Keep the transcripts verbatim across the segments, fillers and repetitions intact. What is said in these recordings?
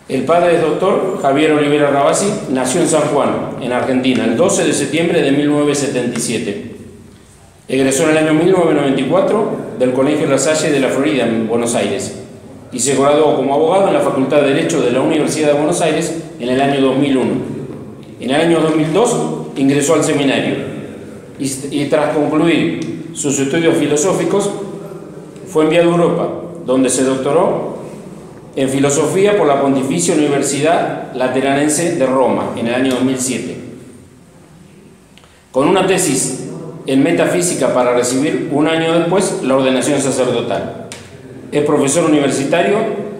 El padre del doctor Javier Olivera Rabasi nació en San Juan, en Argentina, el doce de septiembre de mil novecientos setenta y siete. Egresó en el año mil novecientos noventa y cuatro del Colegio La Salle de la Florida, en Buenos Aires, y se graduó como abogado en la Facultad de Derecho de la Universidad de Buenos Aires en el año dos mil uno. En el año dos mil dos ingresó al seminario y, y tras concluir sus estudios filosóficos fue enviado a Europa, donde se doctoró en filosofía por la Pontificia Universidad Lateranense de Roma en el año dos mil siete. Con una tesis en metafísica para recibir un año después la ordenación sacerdotal. Es profesor universitario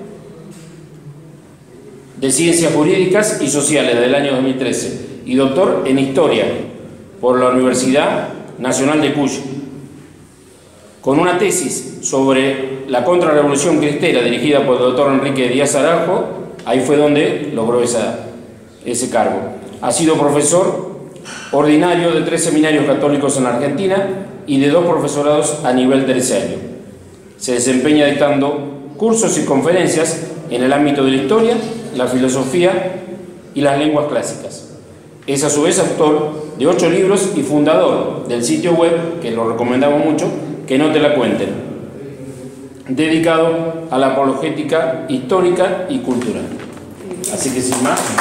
de Ciencias Jurídicas y Sociales del año dos mil trece y doctor en Historia por la Universidad Nacional de Cuyo. Con una tesis sobre la contrarrevolución cristera dirigida por el doctor Enrique Díaz Araujo, ahí fue donde logró esa, ese cargo. Ha sido profesor ordinario de tres seminarios católicos en Argentina y de dos profesorados a nivel terciario. Se desempeña dictando cursos y conferencias en el ámbito de la historia, la filosofía y las lenguas clásicas. Es a su vez autor de ocho libros y fundador del sitio web, que lo recomendamos mucho, Que no te la cuenten, dedicado a la apologética histórica y cultural. Así que sin más,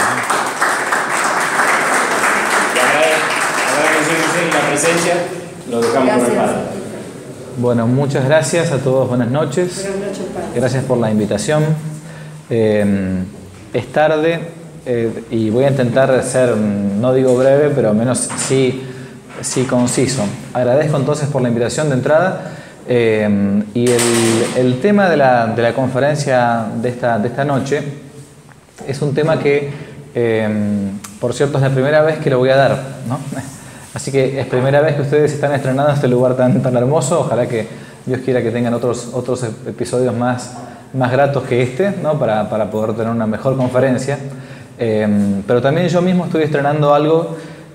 agradecemos la presencia, lo dejamos con el padre. Bueno, muchas gracias a todos, buenas noches. Buenas noches, padre. Gracias por la invitación. Eh, es tarde eh, y voy a intentar ser, no digo breve, pero al menos sí, sí conciso. Agradezco entonces por la invitación de entrada. Eh, y el, el tema de la, de la conferencia de esta, de esta noche es un tema que, eh, por cierto, es la primera vez que lo voy a dar, ¿no? Así que es primera vez que ustedes están estrenando este lugar tan, tan hermoso. Ojalá que Dios quiera que tengan otros, otros episodios más, más gratos que este, ¿no? para, para poder tener una mejor conferencia. Eh, pero también yo mismo estoy estrenando algo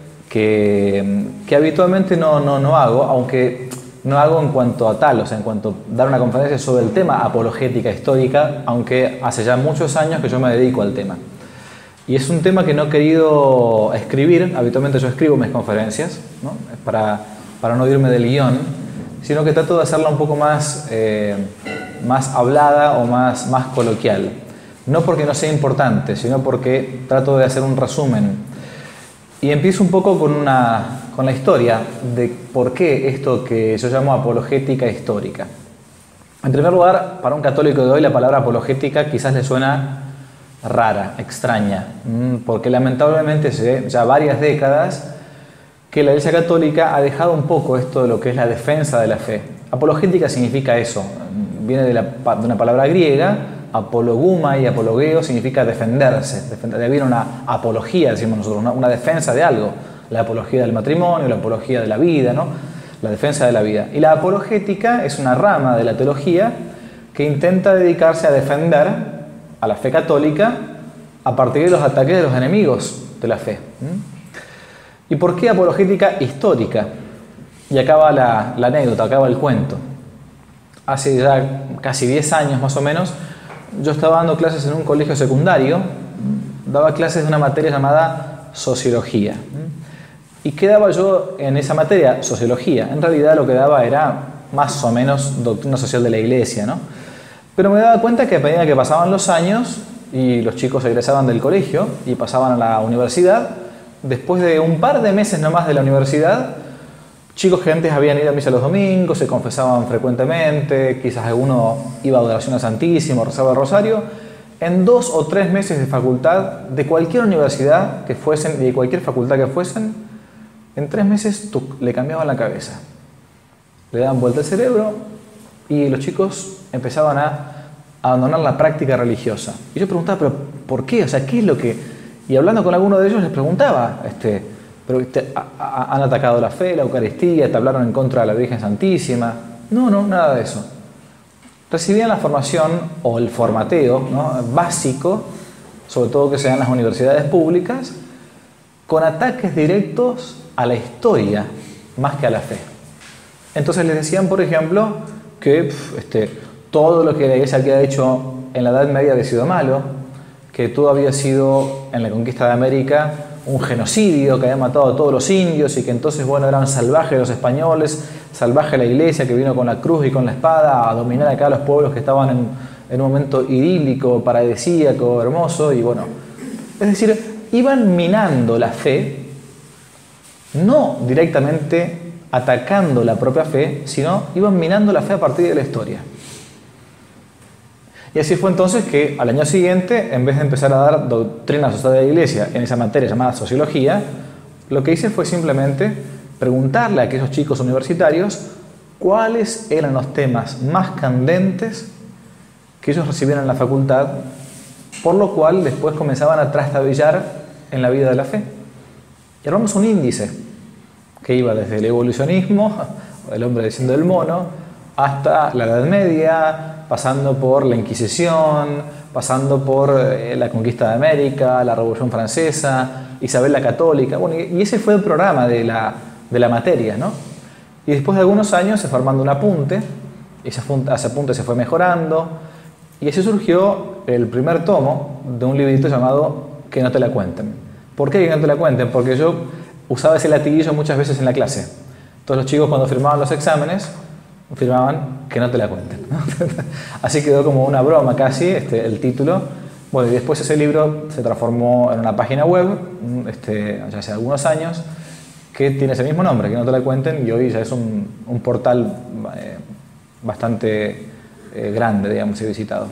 que, que habitualmente no, no, no hago, aunque no hago en cuanto a tal, o sea, en cuanto a dar una conferencia sobre el tema apologética histórica, aunque hace ya muchos años que yo me dedico al tema. Y es un tema que no he querido escribir, habitualmente yo escribo mis conferencias, ¿no? para, para no irme del guión, sino que trato de hacerla un poco más, eh, más hablada o más, más coloquial. No porque no sea importante, sino porque trato de hacer un resumen. Y empiezo un poco con, una, con la historia de por qué esto que yo llamo apologética histórica. En primer lugar, para un católico de hoy la palabra apologética quizás le suena rara, extraña, porque lamentablemente hace ya varias décadas que la Iglesia Católica ha dejado un poco esto de lo que es la defensa de la fe. Apologética significa eso, viene de, la, de una palabra griega, apologuma y apologeo significa defenderse, defender, de viene una apología, decimos nosotros, una, una defensa de algo, la apología del matrimonio, la apología de la vida, ¿no? La defensa de la vida. Y la apologética es una rama de la teología que intenta dedicarse a defender a la fe católica a partir de los ataques de los enemigos de la fe. ¿Y por qué apologética histórica? Y acaba la, la anécdota, acaba el cuento. Hace ya casi diez años más o menos, yo estaba dando clases en un colegio secundario, daba clases de una materia llamada sociología. ¿Y qué daba yo en esa materia? Sociología. En realidad lo que daba era más o menos doctrina social de la Iglesia, ¿no? Pero me daba cuenta que a medida que pasaban los años y los chicos egresaban del colegio y pasaban a la universidad, después de un par de meses nomás de la universidad, chicos que antes habían ido a misa los domingos, se confesaban frecuentemente, quizás alguno iba a adoración al Santísimo, rezaba el rosario, en dos o tres meses de facultad, de cualquier universidad que fuesen, de cualquier facultad que fuesen, en tres meses tuc, le cambiaban la cabeza. Le daban vuelta el cerebro y los chicos empezaban a abandonar la práctica religiosa. Y yo preguntaba, ¿pero por qué? O sea, ¿qué es lo que...? Y hablando con alguno de ellos les preguntaba, este, ¿pero te, a, a, han atacado la fe, la Eucaristía, te hablaron en contra de la Virgen Santísima? No, no, nada de eso. Recibían la formación o el formateo, ¿no? básico, sobre todo que se da en las universidades públicas, con ataques directos a la historia más que a la fe. Entonces les decían, por ejemplo, que pf, este, todo lo que la Iglesia había hecho en la Edad Media había sido malo, que todo había sido en la conquista de América un genocidio, que había matado a todos los indios y que entonces, bueno, eran salvajes los españoles, salvaje la iglesia que vino con la cruz y con la espada a dominar acá a los pueblos que estaban en, en un momento idílico, paradisíaco, hermoso, y bueno, es decir, iban minando la fe, no directamente atacando la propia fe, sino iban minando la fe a partir de la historia. Y así fue entonces que al año siguiente, en vez de empezar a dar doctrina social de la iglesia en esa materia llamada sociología, lo que hice fue simplemente preguntarle a aquellos chicos universitarios cuáles eran los temas más candentes que ellos recibían en la facultad, por lo cual después comenzaban a trastabillar en la vida de la fe. Y armamos un índice que iba desde el evolucionismo, el hombre diciendo el mono, hasta la Edad Media, pasando por la Inquisición, pasando por eh, la conquista de América, la Revolución Francesa, Isabel la Católica. Bueno, y ese fue el programa de la, de la materia, ¿no? Y después de algunos años se fue armando un apunte, y ese apunte, ese apunte se fue mejorando, y así surgió el primer tomo de un librito llamado Que no te la cuenten. ¿Por qué que no te la cuenten? Porque yo usaba ese latiguillo muchas veces en la clase. Todos los chicos cuando firmaban los exámenes, firmaban que no te la cuenten, ¿no? Así quedó como una broma casi este, el título. Bueno, y después ese libro se transformó en una página web, este, ya hace algunos años, que tiene ese mismo nombre, que no te la cuenten, y hoy ya es un, un portal eh, bastante eh, grande, digamos, y visitado.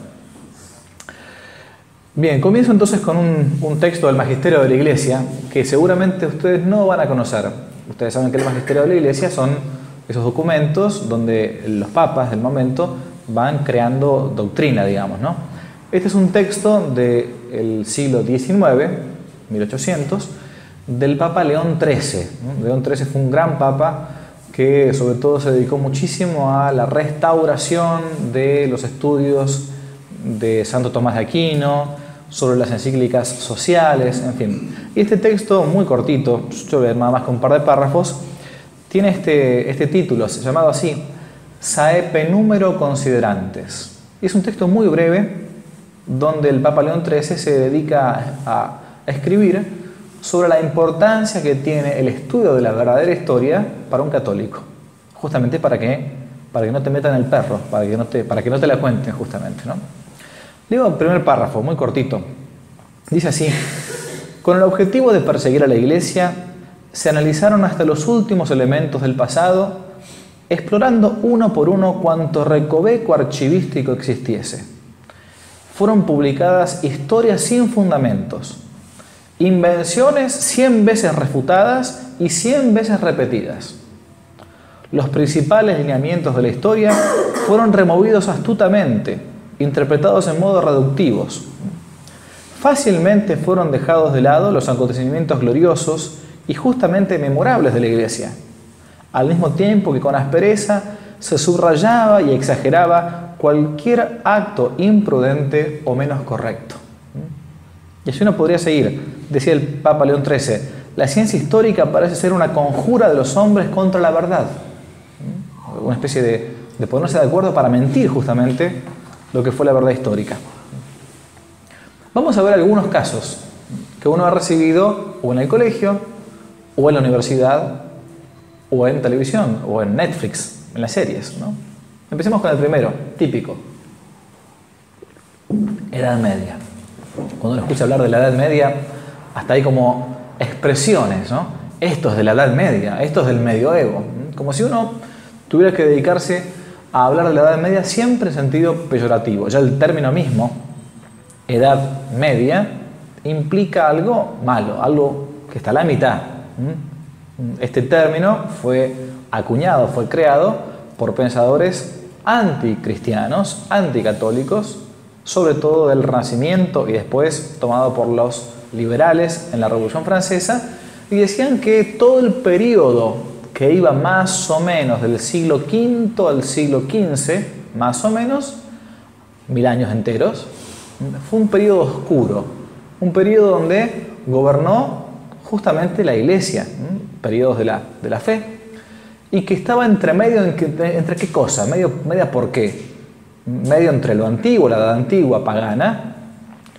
Bien, comienzo entonces con un, un texto del Magisterio de la Iglesia que seguramente ustedes no van a conocer. Ustedes saben que el Magisterio de la Iglesia son esos documentos donde los papas del momento van creando doctrina, digamos, ¿no? Este es un texto del siglo diecinueve, mil ochocientos, del Papa León trece, ¿no? León trece fue un gran papa que sobre todo se dedicó muchísimo a la restauración de los estudios de Santo Tomás de Aquino, sobre las encíclicas sociales, en fin. Y este texto muy cortito, yo voy a leer nada más con un par de párrafos, tiene este, este título, llamado así, Saepe Numero Considerantes. Y es un texto muy breve, donde el Papa León trece se dedica a, a escribir sobre la importancia que tiene el estudio de la verdadera historia para un católico. Justamente para que, para que no te metan el perro, para que no te, para que no te la cuenten, justamente, ¿no? Leo el primer párrafo, muy cortito. Dice así: con el objetivo de perseguir a la Iglesia, se analizaron hasta los últimos elementos del pasado, explorando uno por uno cuanto recoveco archivístico existiese. Fueron publicadas historias sin fundamentos, invenciones cien veces refutadas y cien veces repetidas. Los principales lineamientos de la historia fueron removidos astutamente, interpretados en modo reductivos. Fácilmente fueron dejados de lado los acontecimientos gloriosos y justamente memorables de la Iglesia, al mismo tiempo que con aspereza se subrayaba y exageraba cualquier acto imprudente o menos correcto. Y así uno podría seguir. Decía el Papa León trece, la ciencia histórica parece ser una conjura de los hombres contra la verdad. Una especie de, de ponerse de acuerdo para mentir justamente lo que fue la verdad histórica. Vamos a ver algunos casos que uno ha recibido o en el colegio, o en la universidad, o en televisión, o en Netflix, en las series, ¿no? Empecemos con el primero, típico. Edad Media. Cuando uno escucha hablar de la Edad Media, hasta hay como expresiones, ¿no? Esto es de la Edad Media, esto es del medioevo. Como si uno tuviera que dedicarse a hablar de la Edad Media siempre en sentido peyorativo. Ya el término mismo, Edad Media, implica algo malo, algo que está a la mitad. Este término fue acuñado, fue creado por pensadores anticristianos, anticatólicos, sobre todo del Renacimiento y después tomado por los liberales en la Revolución Francesa, y decían que todo el periodo que iba más o menos del siglo quinto al siglo quince, más o menos, mil años enteros, fue un periodo oscuro, un periodo donde gobernó justamente la Iglesia, periodos de la, de la fe, y que estaba entre medio, entre, entre qué cosa, medio, media por qué, medio entre lo antiguo, la edad antigua, pagana,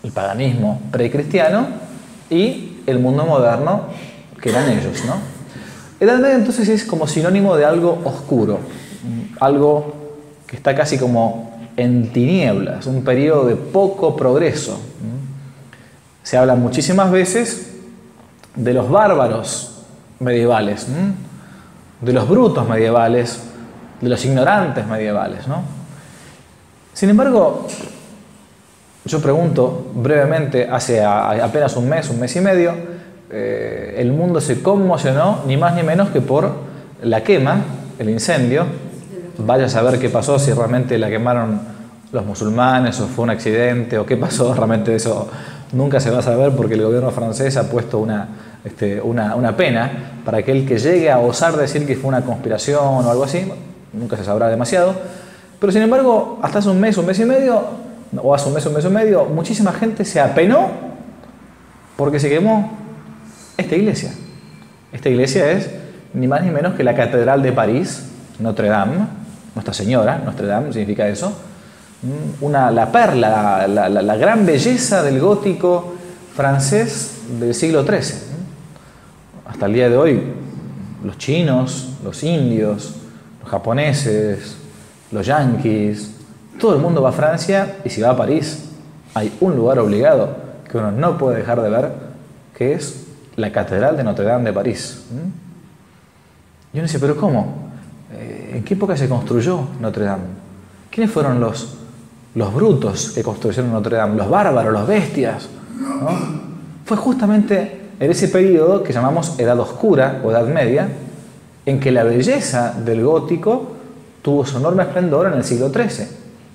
el paganismo precristiano, y el mundo moderno, que eran ellos, ¿no? Edad Media entonces es como sinónimo de algo oscuro, algo que está casi como en tinieblas, un periodo de poco progreso. Se habla muchísimas veces de los bárbaros medievales, de los brutos medievales, de los ignorantes medievales, ¿no? Sin embargo, yo pregunto brevemente, hace apenas un mes, un mes y medio, eh, el mundo se conmocionó ni más ni menos que por la quema, el incendio. Vaya a saber qué pasó, si realmente la quemaron los musulmanes o fue un accidente o qué pasó, realmente eso nunca se va a saber, porque el gobierno francés ha puesto una, este, una, una pena para aquel que llegue a osar decir que fue una conspiración o algo así. Nunca se sabrá demasiado, pero sin embargo, hasta hace un mes, un mes y medio, o hace un mes, un mes y medio, muchísima gente se apenó porque se quemó esta iglesia. Esta iglesia es ni más ni menos que la Catedral de París, Notre Dame, Nuestra Señora, Notre Dame significa eso, una, la perla, la, la, la gran belleza del gótico francés del siglo trece. Hasta el día de hoy, los chinos, los indios, los japoneses, los yanquis, todo el mundo va a Francia, y si va a París hay un lugar obligado que uno no puede dejar de ver, que es la Catedral de Notre Dame de París. Y uno dice, ¿pero cómo? ¿En qué época se construyó Notre Dame? ¿Quiénes fueron los, los brutos que construyeron Notre Dame? Los bárbaros, los bestias, ¿no? Fue justamente en ese periodo que llamamos Edad Oscura o Edad Media, en que la belleza del gótico tuvo su enorme esplendor en el siglo trece.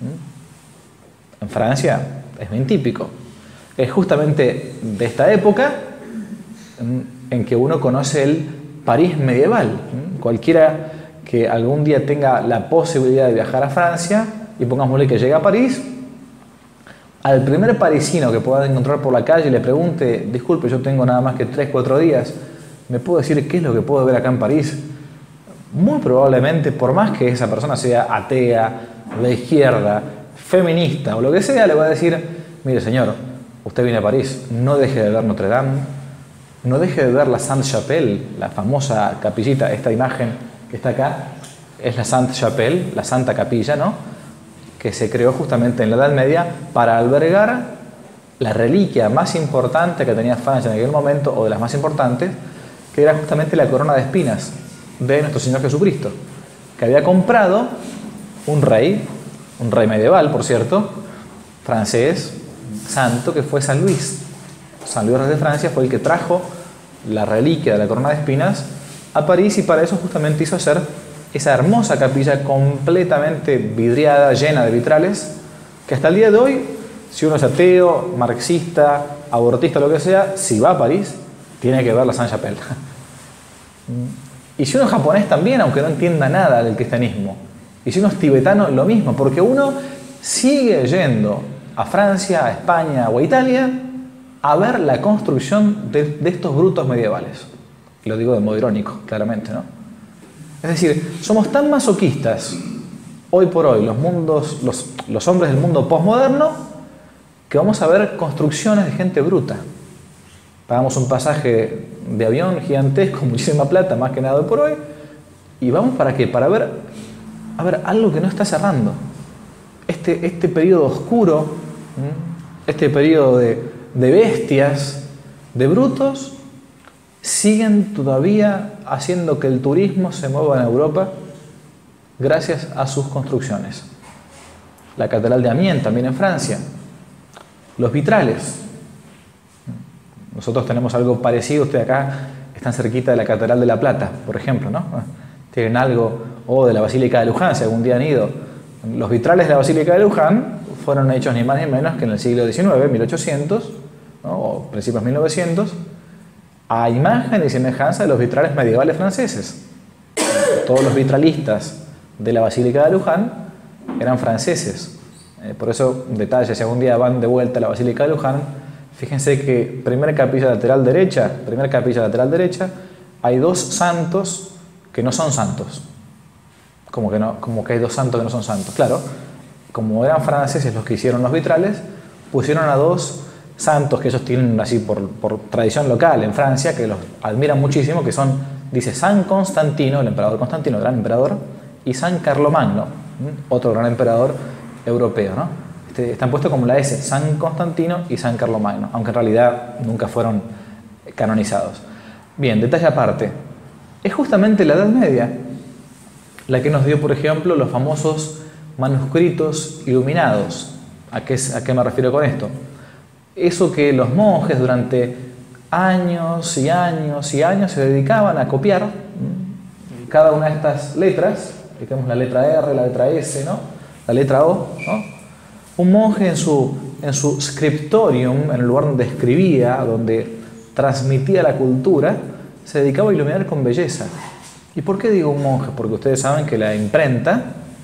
En Francia es bien típico. Es justamente de esta época en que uno conoce el París medieval. Cualquiera que algún día tenga la posibilidad de viajar a Francia, y pongámosle que llegue a París, al primer parisino que pueda encontrar por la calle y le pregunte, disculpe, yo tengo nada más que tres, cuatro días, ¿me puedo decir qué es lo que puedo ver acá en París? Muy probablemente, por más que esa persona sea atea, de izquierda, feminista o lo que sea, le va a decir, mire señor, usted viene a París, no deje de ver Notre Dame, no deje de ver la Sainte-Chapelle, la famosa capillita. Esta imagen que está acá es la Sainte-Chapelle, la Santa Capilla, ¿no?, que se creó justamente en la Edad Media para albergar la reliquia más importante que tenía Francia en aquel momento, o de las más importantes, que era justamente la corona de espinas de nuestro Señor Jesucristo, que había comprado un rey, un rey medieval, por cierto, francés, santo, que fue San Luis. San Luis de Francia fue el que trajo la reliquia de la corona de espinas a París, y para eso justamente hizo hacer esa hermosa capilla completamente vidriada, llena de vitrales, que hasta el día de hoy, si uno es ateo, marxista, abortista, lo que sea, si va a París, tiene que ver la Sainte-Chapelle. Y si uno es japonés también, aunque no entienda nada del cristianismo. Y si uno es tibetano, lo mismo, porque uno sigue yendo a Francia, a España o a Italia a ver la construcción de, de estos brutos medievales. Y lo digo de modo irónico, claramente, ¿no? Es decir, somos tan masoquistas hoy por hoy, los, mundos, los, los hombres del mundo postmoderno, que vamos a ver construcciones de gente bruta. Pagamos un pasaje de avión gigantesco, muchísima plata, más que nada hoy por hoy, y vamos ¿para qué? Para ver, a ver algo que no está cerrando. Este, este periodo oscuro, este periodo de, de bestias, de brutos, siguen todavía haciendo que el turismo se mueva en Europa gracias a sus construcciones. La Catedral de Amiens, también en Francia. Los vitrales. Nosotros tenemos algo parecido. Ustedes acá están cerquita de la Catedral de La Plata, por ejemplo, ¿no? Tienen algo, o de la Basílica de Luján, si algún día han ido. Los vitrales de la Basílica de Luján fueron hechos ni más ni menos que en el siglo diecinueve, mil ochocientos, ¿no?, o principios de mil novecientos, a imagen y semejanza de los vitrales medievales franceses. Todos los vitralistas de la Basílica de Luján eran franceses. Eh, por eso, detalle, si algún día van de vuelta a la Basílica de Luján, fíjense que primera capilla lateral derecha, primera capilla lateral derecha, hay dos santos que no son santos. Como que, no, como que hay dos santos que no son santos. Claro, como eran franceses los que hicieron los vitrales, pusieron a dos santos que ellos tienen así por, por tradición local en Francia, que los admiran muchísimo, que son, dice, San Constantino, el emperador Constantino, el gran emperador, y San Carlomagno, otro gran emperador europeo, ¿no? Este, están puestos como la S, San Constantino y San Carlomagno, aunque en realidad nunca fueron canonizados. Bien, detalle aparte, es justamente la Edad Media la que nos dio, por ejemplo, los famosos manuscritos iluminados. ¿A qué, a qué me refiero con esto? Eso que los monjes durante años y años y años se dedicaban a copiar cada una de estas letras, digamos la letra R, la letra S, ¿no? La letra O, ¿no? Un monje en su, en su scriptorium, en el lugar donde escribía, donde transmitía la cultura, se dedicaba a iluminar con belleza. ¿Y por qué digo un monje? Porque ustedes saben que la imprenta,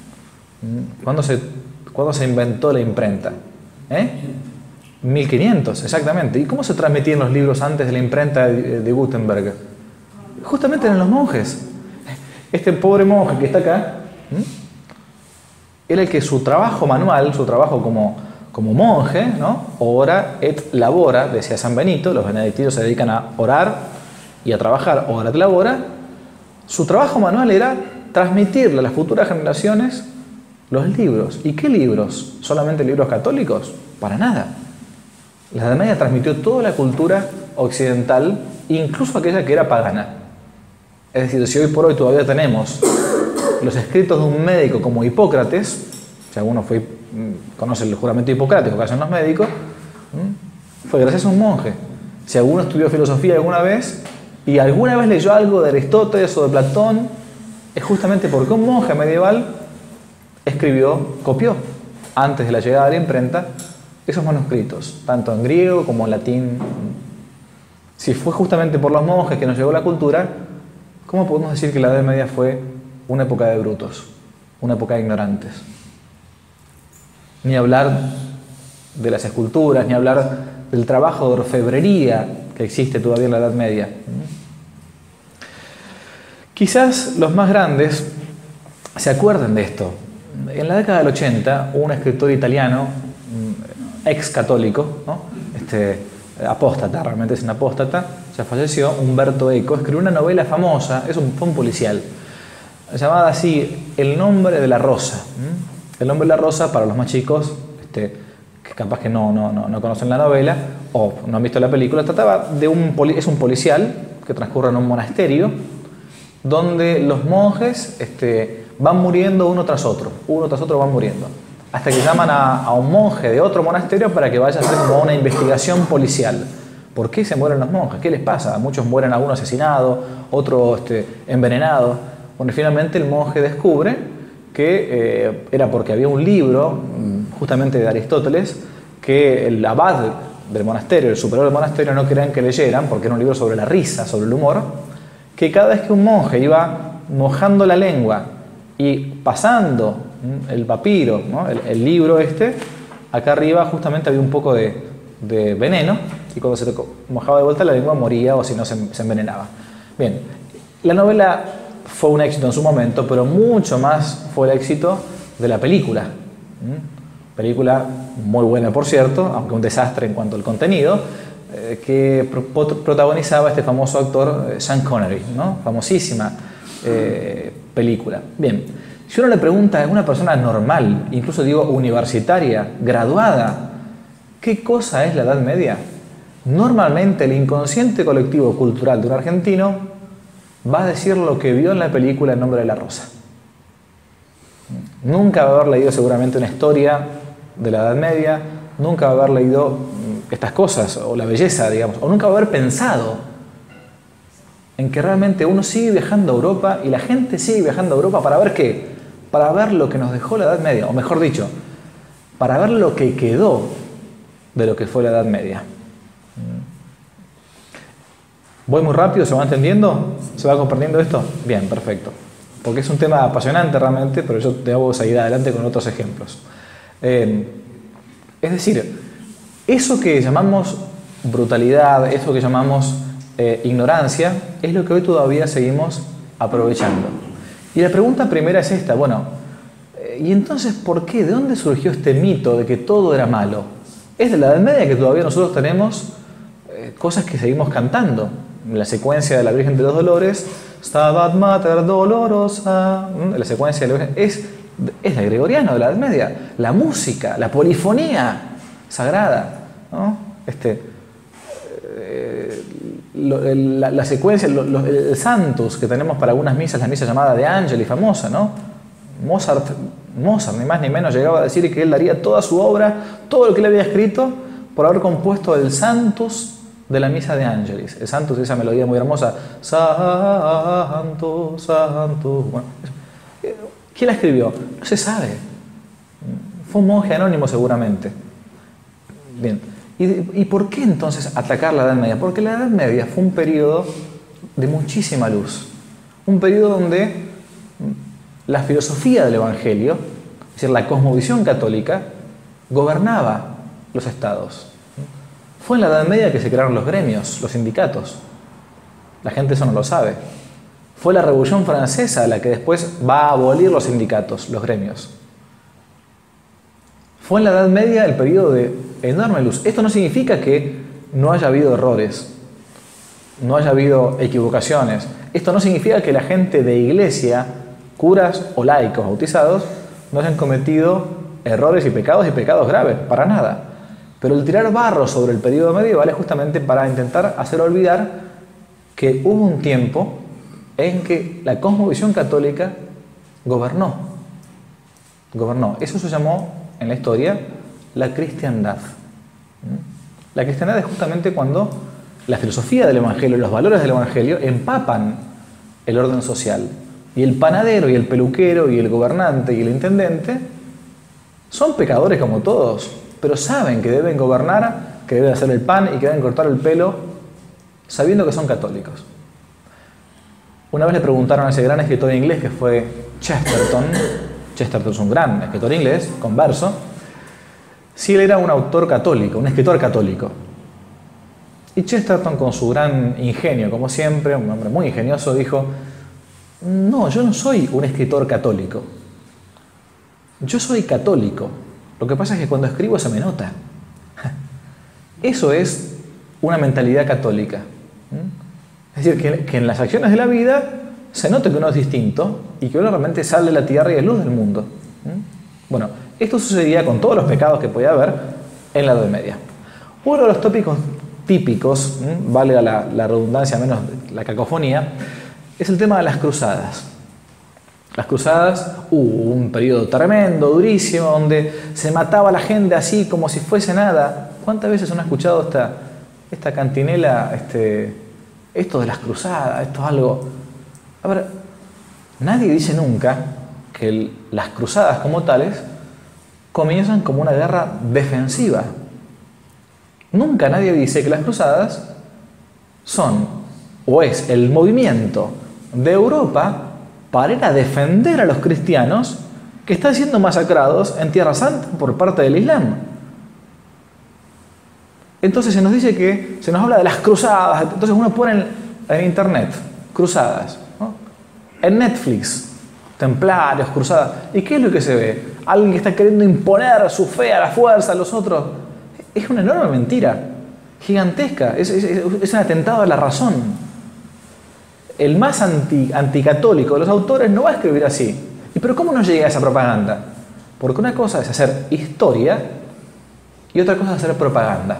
¿cuándo se, ¿cuándo se inventó la imprenta? ¿Eh? mil quinientos, exactamente. ¿Y cómo se transmitían los libros antes de la imprenta de, de Gutenberg? Justamente eran los monjes. Este pobre monje que está acá, ¿m? era el que su trabajo manual, su trabajo como, como monje, ¿no? Ora et labora, decía San Benito, los benedictinos se dedican a orar y a trabajar, ora et labora. Su trabajo manual era transmitirle a las futuras generaciones los libros. ¿Y qué libros? ¿Solamente libros católicos? Para nada. La Edad Media transmitió toda la cultura occidental, incluso aquella que era pagana. Es decir, si hoy por hoy todavía tenemos los escritos de un médico como Hipócrates, si alguno fue, conoce el juramento hipocrático que hacen los médicos, fue gracias a un monje. Si alguno estudió filosofía alguna vez y alguna vez leyó algo de Aristóteles o de Platón, es justamente porque un monje medieval escribió, copió, antes de la llegada de la imprenta, esos manuscritos, tanto en griego como en latín. Si fue justamente por los monjes que nos llegó la cultura, ¿cómo podemos decir que la Edad Media fue una época de brutos, una época de ignorantes? Ni hablar de las esculturas, ni hablar del trabajo de orfebrería que existe todavía en la Edad Media. Quizás los más grandes se acuerden de esto. En la década del ochenta, un escritor italiano, ex católico, ¿no? este, apóstata, realmente es un apóstata, ya falleció, Umberto Eco, escribió una novela famosa, es un, fue un policial, llamada así, El nombre de la rosa. ¿Mm? El nombre de la rosa, para los más chicos, este, que capaz que no, no, no, no conocen la novela o no han visto la película, trataba de un, es un policial que transcurre en un monasterio donde los monjes este, van muriendo uno tras otro, uno tras otro van muriendo, hasta que llaman a, a un monje de otro monasterio para que vaya a hacer como una investigación policial. ¿Por qué se mueren los monjes? ¿Qué les pasa? Muchos mueren, algunos asesinados, otros este, envenenados. Bueno, finalmente el monje descubre que eh, era porque había un libro, justamente de Aristóteles, que el abad del monasterio, el superior del monasterio, no querían que leyeran, porque era un libro sobre la risa, sobre el humor, que cada vez que un monje iba mojando la lengua y pasando el papiro, ¿no? el, el libro este, acá arriba justamente había un poco de, de veneno, y cuando se mojaba de vuelta la lengua moría o si no se, se envenenaba. Bien, la novela fue un éxito en su momento, pero mucho más fue el éxito de la película. ¿Mm? Película muy buena, por cierto, aunque un desastre en cuanto al contenido, eh, que pro protagonizaba este famoso actor eh, Sean Connery, ¿no? Famosísima eh, película. Bien, si uno le pregunta a una persona normal, incluso digo universitaria, graduada, ¿qué cosa es la Edad Media? Normalmente el inconsciente colectivo cultural de un argentino va a decir lo que vio en la película El nombre de la rosa. Nunca va a haber leído seguramente una historia de la Edad Media, nunca va a haber leído estas cosas, o la belleza, digamos, o nunca va a haber pensado en que realmente uno sigue viajando a Europa y la gente sigue viajando a Europa para ver qué, para ver lo que nos dejó la Edad Media, o mejor dicho, para ver lo que quedó de lo que fue la Edad Media. ¿Voy muy rápido? ¿Se va entendiendo? ¿Se va compartiendo esto? Bien, perfecto. Porque es un tema apasionante realmente, pero yo debo seguir adelante con otros ejemplos. Eh, es decir, eso que llamamos brutalidad, eso que llamamos eh, ignorancia, es lo que hoy todavía seguimos aprovechando. Y la pregunta primera es esta, bueno, eh, ¿y entonces por qué? ¿De dónde surgió este mito de que todo era malo? Es de la Edad Media que todavía nosotros tenemos eh, cosas que seguimos cantando. La secuencia de la Virgen de los Dolores, Stabat Mater Dolorosa, la secuencia de la Virgen, es, es de gregoriano, de la Edad Media. La música, la polifonía sagrada, ¿no? Este, eh, lo, el, la, la secuencia, lo, lo, el Santus que tenemos para algunas misas, la misa llamada de Angeli, famosa, ¿no? Mozart, Mozart, ni más ni menos, llegaba a decir que él daría toda su obra, todo lo que él había escrito, por haber compuesto el Santus de la misa de Angelis. El Santus, esa melodía muy hermosa. Santo, Santo. Bueno, ¿quién la escribió? No se sabe. Fue un monje anónimo seguramente. Bien. ¿Y, ¿Y por qué entonces atacar la Edad Media? Porque la Edad Media fue un periodo de muchísima luz. Un periodo donde la filosofía del Evangelio, es decir, la cosmovisión católica, gobernaba los estados. Fue en la Edad Media que se crearon los gremios, los sindicatos. La gente eso no lo sabe. Fue la Revolución Francesa la que después va a abolir los sindicatos, los gremios. Fue en la Edad Media el periodo de enorme luz. Esto no significa que no haya habido errores, no haya habido equivocaciones. Esto no significa que la gente de iglesia, curas o laicos bautizados, no hayan cometido errores y pecados y pecados graves, para nada. Pero el tirar barro sobre el periodo medieval es justamente para intentar hacer olvidar que hubo un tiempo en que la cosmovisión católica gobernó. Gobernó. Eso se llamó en la historia la cristiandad. La cristiandad es justamente cuando la filosofía del Evangelio, los valores del Evangelio empapan el orden social. Y el panadero y el peluquero y el gobernante y el intendente son pecadores como todos, pero saben que deben gobernar, que deben hacer el pan y que deben cortar el pelo, sabiendo que son católicos. Una vez le preguntaron a ese gran escritor inglés que fue Chesterton, Chesterton es un gran escritor inglés, converso, si él era un autor católico, un escritor católico. Y Chesterton, con su gran ingenio, como siempre, un hombre muy ingenioso, dijo: no, yo no soy un escritor católico. Yo soy católico. Lo que pasa es que cuando escribo se me nota. Eso es una mentalidad católica. Es decir, que, que en las acciones de la vida se note que uno es distinto y que uno realmente sale de la tierra y es luz del mundo. Bueno, esto sucedía con todos los pecados que podía haber en la Edad Media. Uno de los tópicos típicos, valga la, la redundancia, menos la cacofonía, es el tema de las cruzadas. Las cruzadas, hubo uh, un periodo tremendo, durísimo, donde se mataba a la gente así como si fuese nada. ¿Cuántas veces uno ha escuchado esta, esta cantinela, este, esto de las cruzadas, esto es algo... A ver, nadie dice nunca que el, las cruzadas como tales comienzan como una guerra defensiva. Nunca nadie dice que las cruzadas son, o es el movimiento de Europa para ir a defender a los cristianos que están siendo masacrados en Tierra Santa por parte del Islam. Entonces se nos dice que, se nos habla de las cruzadas, entonces uno pone en, en internet, cruzadas, ¿no? En Netflix, templarios, cruzadas. ¿Y qué es lo que se ve? Alguien que está queriendo imponer su fe a la fuerza a los otros. Es una enorme mentira, gigantesca, es, es, es un atentado a la razón. El más anti, anticatólico de los autores no va a escribir así. ¿Y pero cómo nos llega esa propaganda? Porque una cosa es hacer historia y otra cosa es hacer propaganda.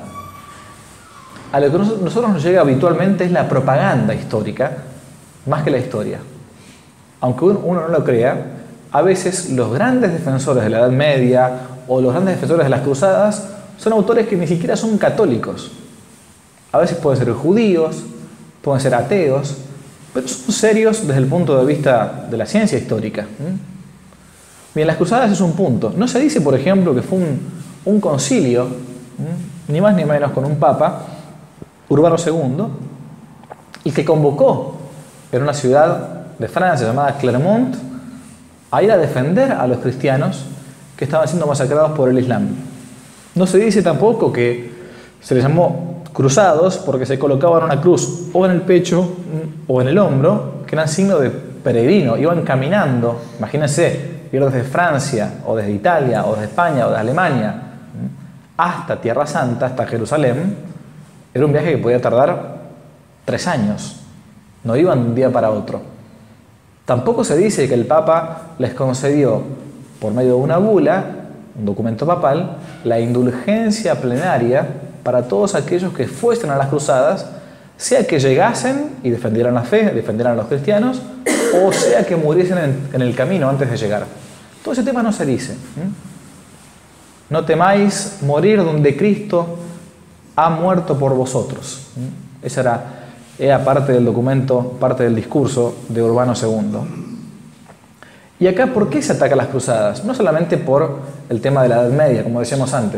A lo que nos, nosotros nos llega habitualmente es la propaganda histórica más que la historia. Aunque uno no lo crea, a veces los grandes defensores de la Edad Media o los grandes defensores de las cruzadas son autores que ni siquiera son católicos. A veces pueden ser judíos, pueden ser ateos, pero son serios desde el punto de vista de la ciencia histórica. Bien, las cruzadas es un punto. No se dice, por ejemplo, que fue un, un concilio, ni más ni menos con un papa, Urbano segundo, y que convocó en una ciudad de Francia llamada Clermont a ir a defender a los cristianos que estaban siendo masacrados por el Islam. No se dice tampoco que se les llamó cruzados porque se colocaban una cruz o en el pecho o en el hombro, que eran signo de peregrino, iban caminando. Imagínense, ir desde Francia o desde Italia o desde España o de Alemania hasta Tierra Santa, hasta Jerusalén, era un viaje que podía tardar tres años. No iban de un día para otro. Tampoco se dice que el Papa les concedió, por medio de una bula, un documento papal, la indulgencia plenaria para todos aquellos que fuesen a las cruzadas, sea que llegasen y defendieran la fe, defendieran a los cristianos, o sea que muriesen en, en el camino antes de llegar. Todo ese tema no se dice. ¿Mm? No temáis morir donde Cristo ha muerto por vosotros. ¿Mm? Esa era, era parte del documento, parte del discurso de Urbano segundo. Y acá, ¿por qué se ataca a las cruzadas? No solamente por el tema de la Edad Media, como decíamos antes,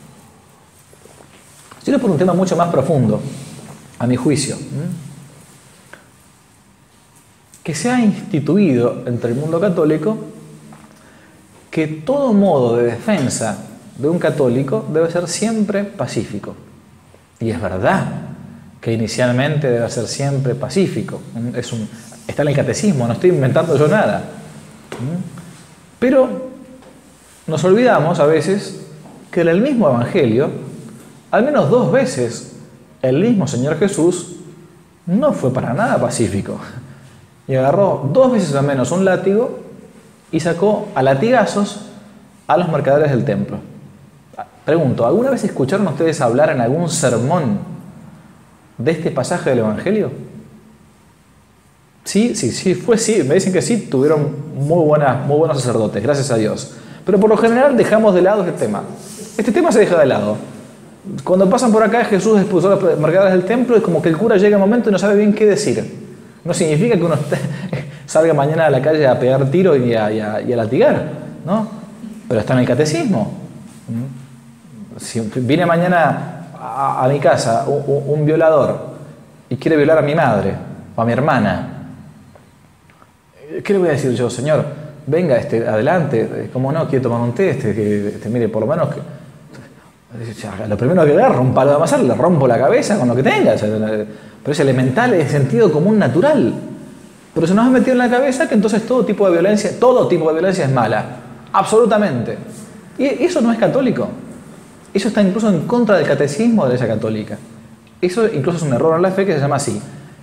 sino por un tema mucho más profundo, a mi juicio. Que se ha instituido entre el mundo católico que todo modo de defensa de un católico debe ser siempre pacífico. Y es verdad que inicialmente debe ser siempre pacífico. Es un, está en el catecismo, no estoy inventando yo nada. Pero nos olvidamos a veces que en el mismo Evangelio, al menos dos veces, el mismo Señor Jesús no fue para nada pacífico. Y agarró dos veces al menos un látigo y sacó a latigazos a los mercaderes del templo. Pregunto, ¿alguna vez escucharon ustedes hablar en algún sermón de este pasaje del Evangelio? Sí, sí, sí, fue sí. Me dicen que sí, tuvieron muy, buenas, muy buenos sacerdotes, gracias a Dios. Pero por lo general dejamos de lado este tema. Este tema se deja de lado. Cuando pasan por acá, Jesús expulsó a los mercaderes del templo, es como que el cura llega un momento y no sabe bien qué decir. No significa que uno salga mañana a la calle a pegar tiros y a, y a, y a latigar, ¿no? Pero está en el catecismo. Si viene mañana a, a mi casa un, un violador y quiere violar a mi madre o a mi hermana, ¿qué le voy a decir yo? Señor, venga, este, adelante, ¿cómo no? Quiere tomar un té, este, que, este, mire, por lo menos que, lo primero que agarro, un palo de amasar, le rompo la cabeza con lo que tenga. O sea, pero es elemental, es sentido común natural. Pero se nos ha metido en la cabeza que entonces todo tipo de violencia, todo tipo de violencia es mala. Absolutamente. Y eso no es católico. Eso está incluso en contra del catecismo de la Iglesia Católica. Eso incluso es un error en la fe que se llama así: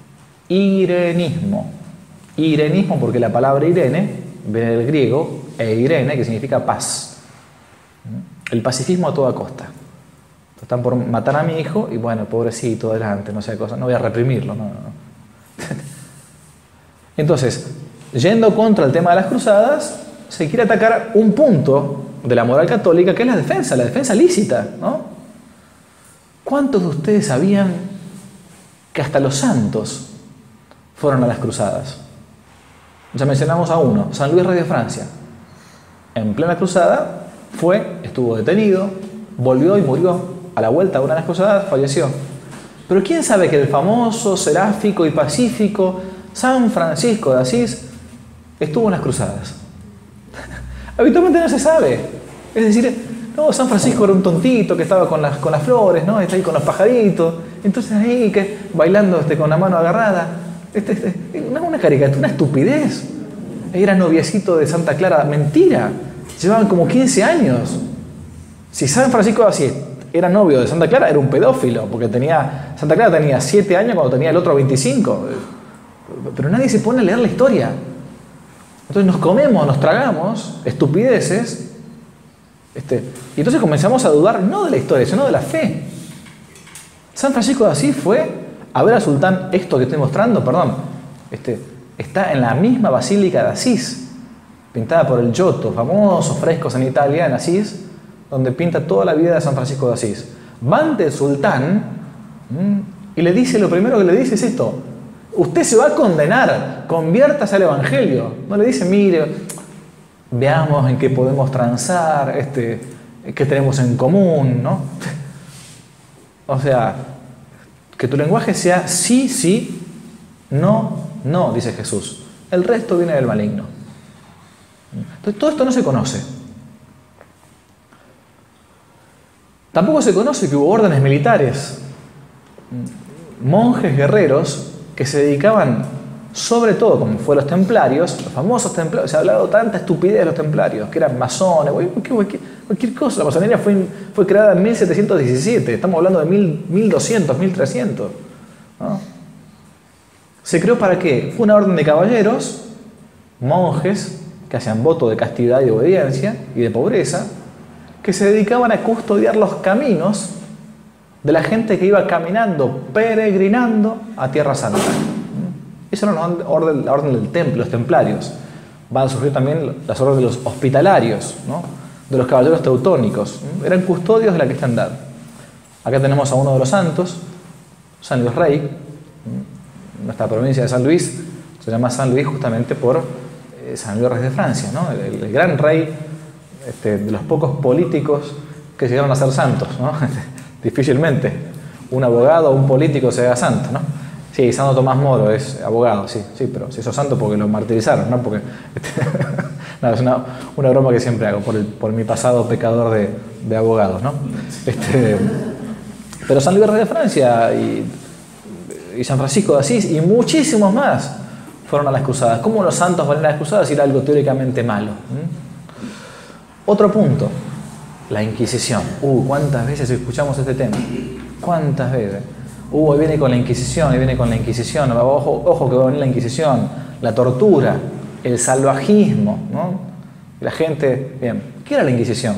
irenismo. Irenismo porque la palabra Irene viene del griego e Irene, que significa paz. El pacifismo a toda costa. Están por matar a mi hijo y bueno, pobrecito, adelante, no sé cosa, no voy a reprimirlo. No, no, no. Entonces, yendo contra el tema de las cruzadas, se quiere atacar un punto de la moral católica que es la defensa, la defensa lícita, ¿no? ¿Cuántos de ustedes sabían que hasta los santos fueron a las cruzadas? Ya mencionamos a uno, San Luis Rey de Francia. En plena cruzada fue, estuvo detenido, volvió y murió. A la vuelta de una de las cruzadas falleció. Pero ¿quién sabe que el famoso, seráfico y pacífico San Francisco de Asís estuvo en las cruzadas? Habitualmente no se sabe. Es decir, no, San Francisco era un tontito que estaba con las, con las flores, ¿no? Está ahí con los pajaritos. Entonces ahí que, bailando este, con la mano agarrada. Este, este, una, una caricatura, una estupidez. Era noviecito de Santa Clara. Mentira. Llevaban como quince años. Si San Francisco de Asís era novio de Santa Clara, era un pedófilo, porque tenía, Santa Clara tenía siete años cuando tenía el otro veinticinco. Pero nadie se pone a leer la historia. Entonces nos comemos, nos tragamos estupideces, este, y entonces comenzamos a dudar no de la historia, sino de la fe. San Francisco de Asís fue a ver al sultán, esto que estoy mostrando, perdón, este, está en la misma basílica de Asís, pintada por el Giotto, famosos frescos en Italia, en Asís, donde pinta toda la vida de San Francisco de Asís. Va ante el sultán mmm, y le dice, lo primero que le dice es esto: usted se va a condenar, conviértase al Evangelio. No le dice, mire, veamos en qué podemos transar, este, qué tenemos en común, ¿no? O sea, que tu lenguaje sea sí, sí, no, no, dice Jesús. El resto viene del maligno. Entonces, todo esto no se conoce. Tampoco se conoce que hubo órdenes militares, monjes guerreros que se dedicaban sobre todo como fue los templarios, los famosos templarios, se ha hablado tanta estupidez de los templarios, que eran masones, cualquier, cualquier, cualquier cosa. La masonería fue, fue creada en mil setecientos diecisiete, estamos hablando de mil doscientos, mil trescientos, ¿no? ¿Se creó para qué? Fue una orden de caballeros, monjes, que hacían voto de castidad y de obediencia y de pobreza, que se dedicaban a custodiar los caminos de la gente que iba caminando, peregrinando a Tierra Santa. Esa era la orden, la orden del templo, los templarios. Van a surgir también las órdenes de los hospitalarios, ¿no? De los caballeros teutónicos. Eran custodios de la cristiandad. Acá tenemos a uno de los santos, San Luis Rey. Nuestra provincia de San Luis se llama San Luis justamente por eh, San Luis Rey de Francia, ¿no? el, el gran rey este, de los pocos políticos que llegaron a ser santos, ¿no? Difícilmente un abogado o un político se haga santo, ¿no? Sí, Santo Tomás Moro es abogado, sí, sí, pero se hizo santo porque lo martirizaron, ¿no? Porque este, no, es una, una broma que siempre hago por, el, por mi pasado pecador de, de abogados, ¿no? Este, pero San Luis Rey de Francia y y San Francisco de Asís y muchísimos más fueron a las cruzadas. ¿Cómo los santos van a las cruzadas si era algo teóricamente malo? ¿Mm? Otro punto, la Inquisición. Uh, ¿cuántas veces escuchamos este tema? ¿Cuántas veces? Uh, hoy viene con la Inquisición, hoy viene con la Inquisición, ojo, ojo que va a venir la Inquisición, la tortura, el salvajismo, ¿no? La gente, bien, ¿qué era la Inquisición?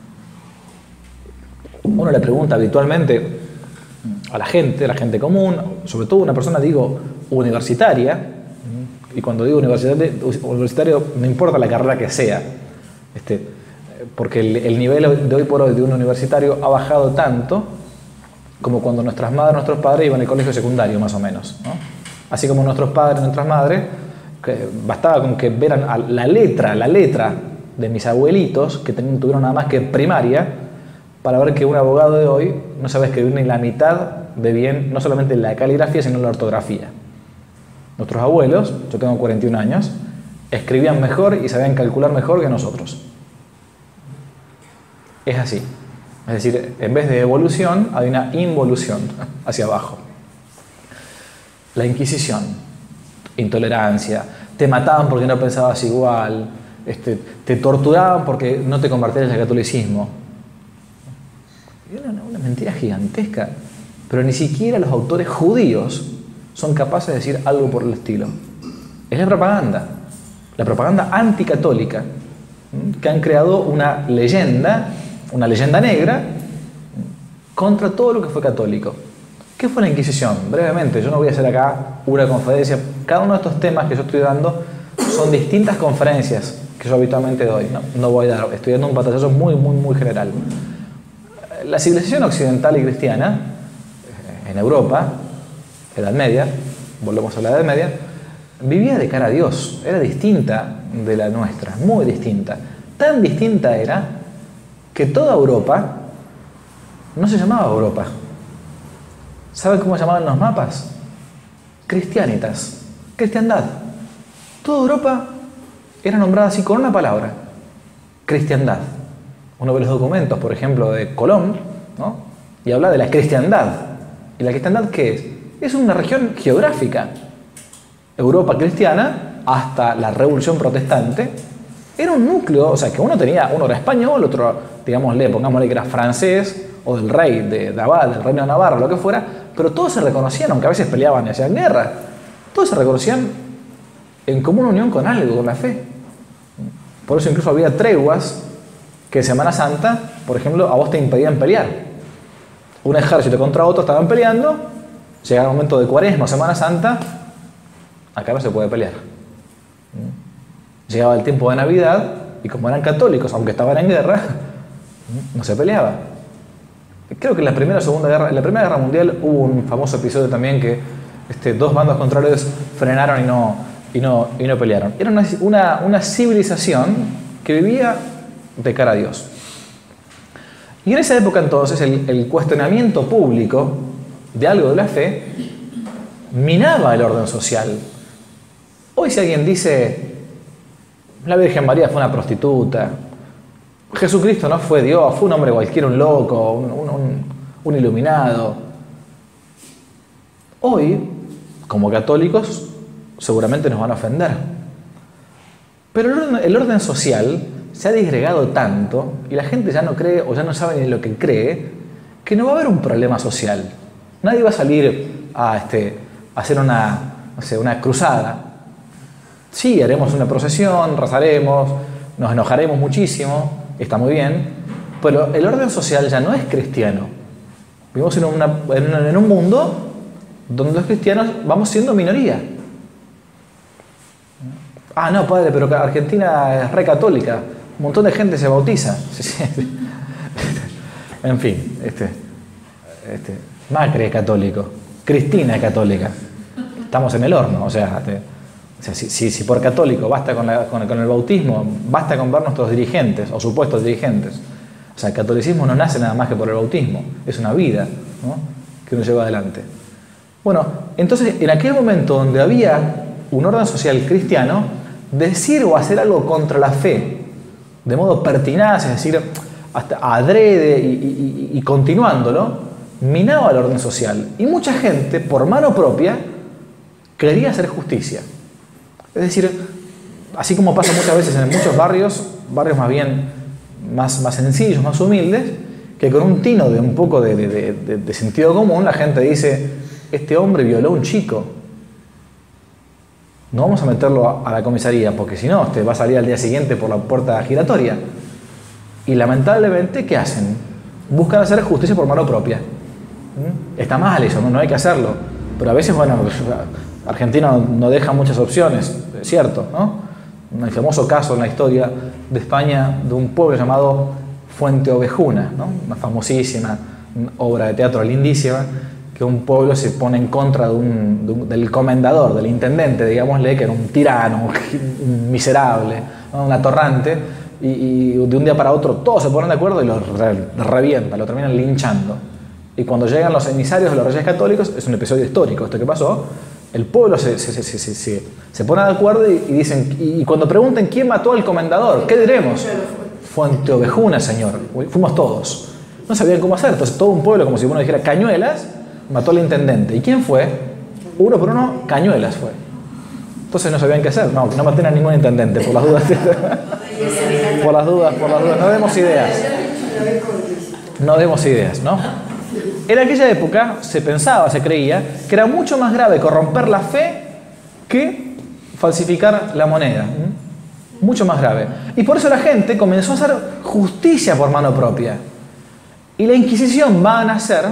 Uno le pregunta habitualmente a la gente, a la gente común, sobre todo una persona, digo, universitaria, y cuando digo universitario, universitario no importa la carrera que sea, este, porque el, el nivel de hoy por hoy de un universitario ha bajado tanto como cuando nuestras madres, nuestros padres iban al colegio secundario, más o menos, ¿no? Así como nuestros padres, nuestras madres, que bastaba con que vieran a la letra, la letra de mis abuelitos, que tuvieron nada más que primaria, para ver que un abogado de hoy no sabe escribir ni la mitad de bien, no solamente la caligrafía, sino la ortografía. Nuestros abuelos, yo tengo cuarenta y un años, escribían mejor y sabían calcular mejor que nosotros. Es así. Es decir, en vez de evolución, hay una involución hacia abajo. La Inquisición, intolerancia, te mataban porque no pensabas igual, este, te torturaban porque no te convertías al catolicismo. Era una, una mentira gigantesca, pero ni siquiera los autores judíos son capaces de decir algo por el estilo. Es la propaganda, la propaganda anticatólica, que han creado una leyenda, una leyenda negra, contra todo lo que fue católico. ¿Qué fue la Inquisición? Brevemente, yo no voy a hacer acá una conferencia. Cada uno de estos temas que yo estoy dando son distintas conferencias que yo habitualmente doy. No, no voy a dar, estoy dando un pantallazo muy, muy, muy general. La civilización occidental y cristiana, en Europa, Edad Media, volvemos a la Edad Media, vivía de cara a Dios, era distinta de la nuestra, muy distinta. Tan distinta era que toda Europa no se llamaba Europa. ¿Saben cómo llamaban los mapas? Cristianitas, cristiandad. Toda Europa era nombrada así con una palabra, cristiandad. Uno ve los documentos, por ejemplo, de Colón, ¿no? Y habla de la cristiandad. ¿Y la cristiandad qué es? Es una región geográfica. Europa cristiana, hasta la Revolución Protestante, era un núcleo, o sea, que uno tenía, uno era español, otro, digámosle, pongámosle que era francés, o del rey de Navarra, del reino de Navarra, lo que fuera, pero todos se reconocían, aunque a veces peleaban y hacían guerra, todos se reconocían en común unión con algo, con la fe. Por eso incluso había treguas que en Semana Santa, por ejemplo, a vos te impedían pelear. Un ejército contra otro estaban peleando, llegaba el momento de Cuaresma o Semana Santa, acá no se puede pelear. Llegaba el tiempo de Navidad y como eran católicos, aunque estaban en guerra, no se peleaba. Creo que en la Primera o Segunda Guerra, en la Primera Guerra Mundial hubo un famoso episodio también que este, dos bandos contrarios frenaron y no, y no, y no pelearon. Era una, una, una civilización que vivía de cara a Dios. Y en esa época entonces el, el cuestionamiento público de algo de la fe minaba el orden social. Hoy si alguien dice la Virgen María fue una prostituta, Jesucristo no fue Dios, fue un hombre cualquiera, un loco, un, un, un, un iluminado. Hoy, como católicos, seguramente nos van a ofender. Pero el orden, el orden social se ha disgregado tanto y la gente ya no cree o ya no sabe ni lo que cree, que no va a haber un problema social. Nadie va a salir a, este, a hacer una, no sé, una cruzada. Sí, haremos una procesión, rezaremos, nos enojaremos muchísimo, está muy bien, pero el orden social ya no es cristiano. Vivimos en, una, en, un, en un mundo donde los cristianos vamos siendo minoría. Ah, no, padre, pero Argentina es re católica, un montón de gente se bautiza. En fin, este, este, Macri es católico, Cristina es católica. Estamos en el horno, o sea, este, o sea si, si, si por católico basta con, la, con, con el bautismo, basta con ver nuestros dirigentes o supuestos dirigentes. O sea, el catolicismo no nace nada más que por el bautismo, es una vida, ¿no?, que uno lleva adelante. Bueno, entonces en aquel momento donde había un orden social cristiano, decir o hacer algo contra la fe, de modo pertinaz, es decir, hasta adrede y, y, y continuándolo, minaba el orden social. Y mucha gente, por mano propia, quería hacer justicia. Es decir, así como pasa muchas veces en muchos barrios, barrios más bien más, más sencillos, más humildes, que con un tino de un poco de, de, de, de sentido común, la gente dice, este hombre violó a un chico. No vamos a meterlo a, a la comisaría, porque si no, este va a salir al día siguiente por la puerta giratoria. Y lamentablemente, ¿qué hacen? Buscan hacer justicia por mano propia. ¿Mm? Está mal eso, ¿no? No hay que hacerlo. Pero a veces, bueno, Argentina no deja muchas opciones, es cierto, ¿no? Un famoso caso en la historia de España de un pueblo llamado Fuente Ovejuna, ¿no? Una famosísima obra de teatro lindísima, que un pueblo se pone en contra de un, de un, del comendador, del intendente, digámosle, que era un tirano, un miserable, ¿no?, un atorrante, y, y de un día para otro todos se ponen de acuerdo y lo re, revientan, lo terminan linchando. Y cuando llegan los emisarios de los Reyes Católicos, es un episodio histórico esto que pasó, el pueblo se, se, se, se, se, se pone de acuerdo y, y dicen, y cuando pregunten quién mató al comendador, ¿qué diremos? Fuente Ovejuna, señor. Fuimos todos. No sabían cómo hacer, entonces todo un pueblo, como si uno dijera Cañuelas, mató al intendente. ¿Y quién fue? Uno por uno, Cañuelas fue. Entonces no sabían qué hacer. No, no maten a ningún intendente, por las dudas. por las dudas, por las dudas. No demos ideas. No demos ideas, ¿no? En aquella época se pensaba, se creía, que era mucho más grave corromper la fe que falsificar la moneda. ¿Mm? Mucho más grave. Y por eso la gente comenzó a hacer justicia por mano propia. Y la Inquisición va a nacer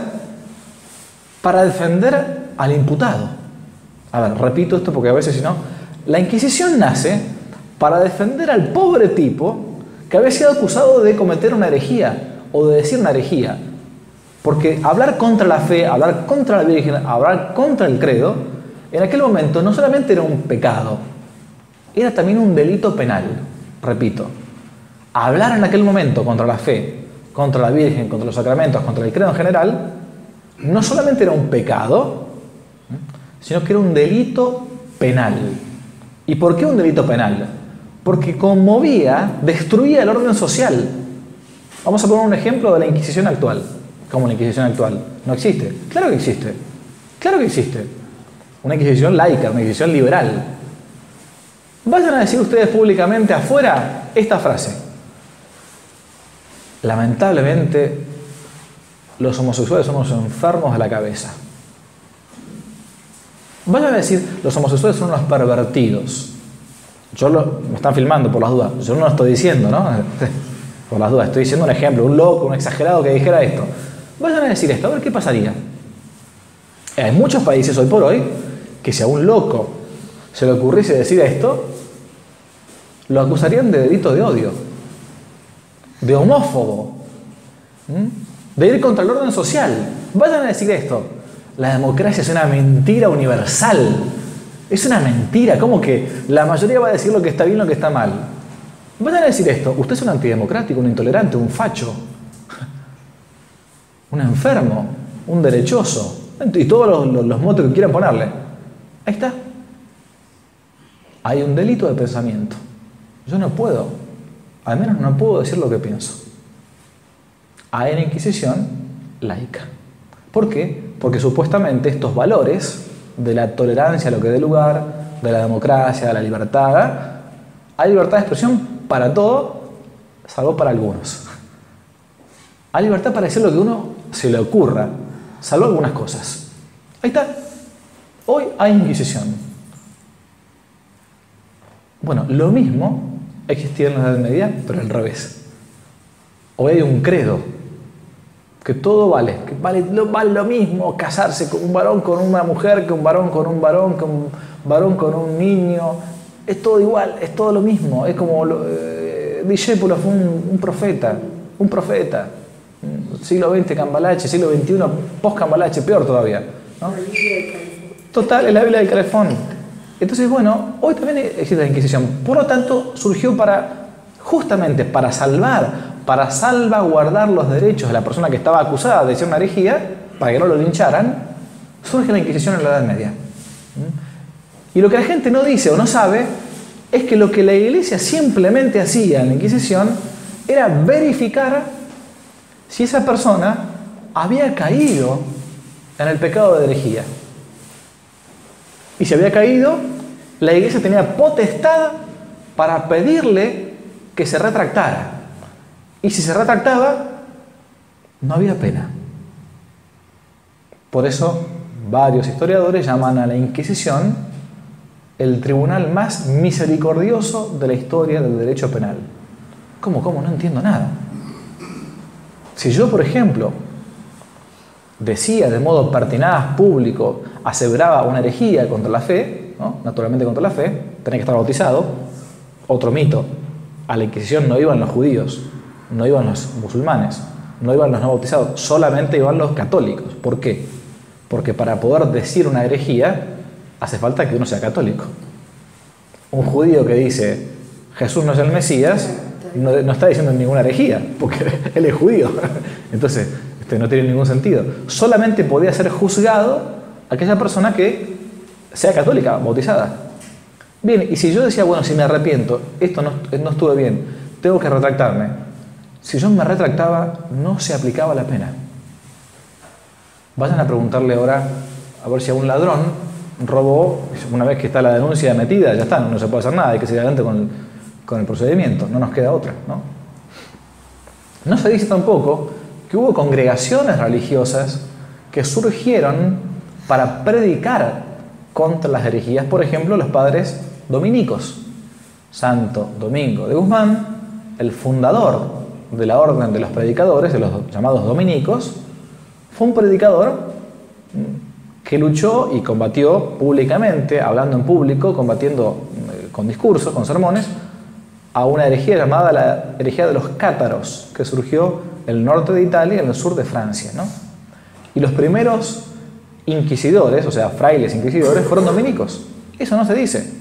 para defender al imputado. A ver, repito esto porque a veces si no... La Inquisición nace para defender al pobre tipo que había sido acusado de cometer una herejía o de decir una herejía. Porque hablar contra la fe, hablar contra la Virgen, hablar contra el credo, en aquel momento no solamente era un pecado, era también un delito penal. Repito, hablar en aquel momento contra la fe, contra la Virgen, contra los sacramentos, contra el credo en general, no solamente era un pecado, sino que era un delito penal. ¿Y por qué un delito penal? Porque conmovía, destruía el orden social. Vamos a poner un ejemplo de la Inquisición actual. ¿Cómo la Inquisición actual? ¿No existe? Claro que existe. Claro que existe. Una Inquisición laica, una Inquisición liberal. Vayan a decir ustedes públicamente afuera esta frase. Lamentablemente, los homosexuales somos enfermos de la cabeza. Vayan a decir, los homosexuales son unos pervertidos. Yo lo, me están filmando por las dudas. Yo no lo estoy diciendo, ¿no? Por las dudas. Estoy diciendo un ejemplo, un loco, un exagerado que dijera esto. Vayan a decir esto, a ver qué pasaría. Hay muchos países hoy por hoy que si a un loco se le ocurriese decir esto, lo acusarían de delito de odio, de homófobo, de ir contra el orden social. Vayan a decir esto. La democracia es una mentira universal. Es una mentira. ¿Cómo que la mayoría va a decir lo que está bien y lo que está mal? Vayan a decir esto. Usted es un antidemocrático, un intolerante, un facho, un enfermo, un derechoso, y todos los, los, los motes que quieran ponerle. Ahí está. Hay un delito de pensamiento. Yo no puedo, al menos no puedo decir lo que pienso. Hay una Inquisición laica. ¿Por qué? Porque supuestamente estos valores de la tolerancia a lo que dé lugar, de la democracia, de la libertad. Hay libertad de expresión para todo, salvo para algunos. Hay libertad para decir lo que uno se le ocurra, salvo algunas cosas. Ahí está. Hoy hay Inquisición. Bueno, lo mismo existía en la Edad Media, pero al revés. Hoy hay un credo, que todo vale, que vale lo, vale lo mismo casarse con un varón con una mujer, que un varón con un varón, que un varón con un niño. Es todo igual, es todo lo mismo. Es como eh, Discípulo fue un, un profeta, un profeta. Siglo veinte Cambalache, siglo veintiuno post-Cambalache, peor todavía, ¿no? Total, es la Biblia del Calefón. Entonces, bueno, hoy también existe la Inquisición. Por lo tanto, surgió para, justamente para salvar, para salvaguardar los derechos de la persona que estaba acusada de ser una herejía, para que no lo lincharan, surge la Inquisición en la Edad Media. Y lo que la gente no dice o no sabe es que lo que la Iglesia simplemente hacía en la Inquisición era verificar si esa persona había caído en el pecado de herejía. Y si había caído, la Iglesia tenía potestad para pedirle que se retractara. Y si se retractaba, no había pena. Por eso, varios historiadores llaman a la Inquisición el tribunal más misericordioso de la historia del derecho penal. ¿Cómo? ¿Cómo? No entiendo nada. Si yo, por ejemplo, decía de modo pertinaz, público, aseveraba una herejía contra la fe, ¿no? Naturalmente contra la fe, tenía que estar bautizado. Otro mito, a la Inquisición no iban los judíos, no iban los musulmanes, no iban los no bautizados, solamente iban los católicos. ¿Por qué? Porque para poder decir una herejía hace falta que uno sea católico. Un judío que dice Jesús no es el Mesías no, no está diciendo ninguna herejía, porque él es judío. Entonces, este, no tiene ningún sentido. Solamente podía ser juzgado aquella persona que sea católica, bautizada. Bien, y si yo decía, bueno, si me arrepiento, esto no, no estuve bien, tengo que retractarme. Si yo me retractaba, no se aplicaba la pena. Vayan a preguntarle ahora, a ver si a un ladrón robó, una vez que está la denuncia metida, ya está, no se puede hacer nada, hay que seguir adelante con el, con el procedimiento, no nos queda otra, ¿no? No se dice tampoco que hubo congregaciones religiosas que surgieron para predicar contra las herejías, por ejemplo, los padres dominicos. Santo Domingo de Guzmán, el fundador de la orden de los predicadores, de los llamados dominicos, fue un predicador que luchó y combatió públicamente, hablando en público, combatiendo con discursos, con sermones, a una herejía llamada la herejía de los cátaros, que surgió en el norte de Italia y en el sur de Francia, ¿no? Y los primeros inquisidores, o sea, frailes inquisidores, fueron dominicos. Eso no se dice.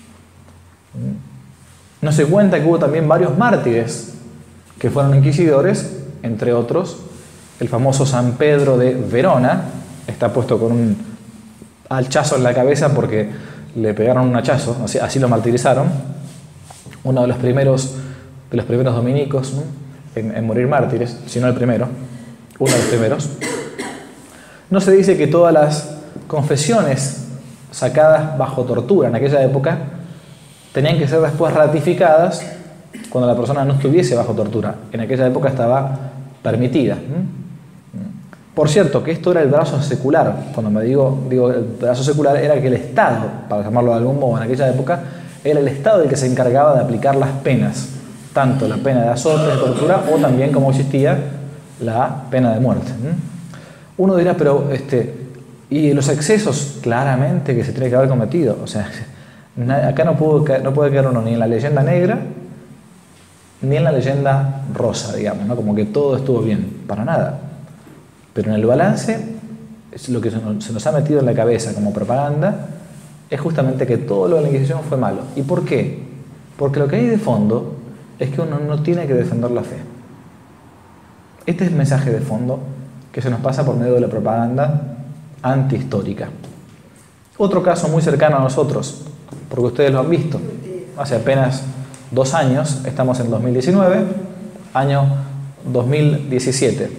No se cuenta que hubo también varios mártires que fueron inquisidores, entre otros, el famoso San Pedro de Verona, está puesto con un hachazo en la cabeza porque le pegaron un hachazo, así, así lo martirizaron, uno de los primeros, de los primeros dominicos, ¿no? en, en morir mártires, si no el primero, uno de los primeros. No se dice que todas las confesiones sacadas bajo tortura en aquella época tenían que ser después ratificadas cuando la persona no estuviese bajo tortura. En aquella época estaba permitida. Por cierto, que esto era el brazo secular. Cuando me digo, digo el brazo secular, era que el Estado, para llamarlo de algún modo en aquella época, era el Estado el que se encargaba de aplicar las penas, tanto la pena de azote, de tortura, o también, como existía, la pena de muerte. Uno dirá, pero, este, ¿y los excesos? Claramente que se tiene que haber cometido. O sea, acá no puede, no puede quedar uno ni en la leyenda negra, ni en la leyenda rosa, digamos, ¿no? Como que todo estuvo bien, para nada. Pero en el balance, lo que se nos ha metido en la cabeza como propaganda es justamente que todo lo de la Inquisición fue malo. ¿Y por qué? Porque lo que hay de fondo es que uno no tiene que defender la fe. Este es el mensaje de fondo que se nos pasa por medio de la propaganda antihistórica. Otro caso muy cercano a nosotros, porque ustedes lo han visto, hace apenas dos años, estamos en dos mil diecinueve, año dos mil diecisiete.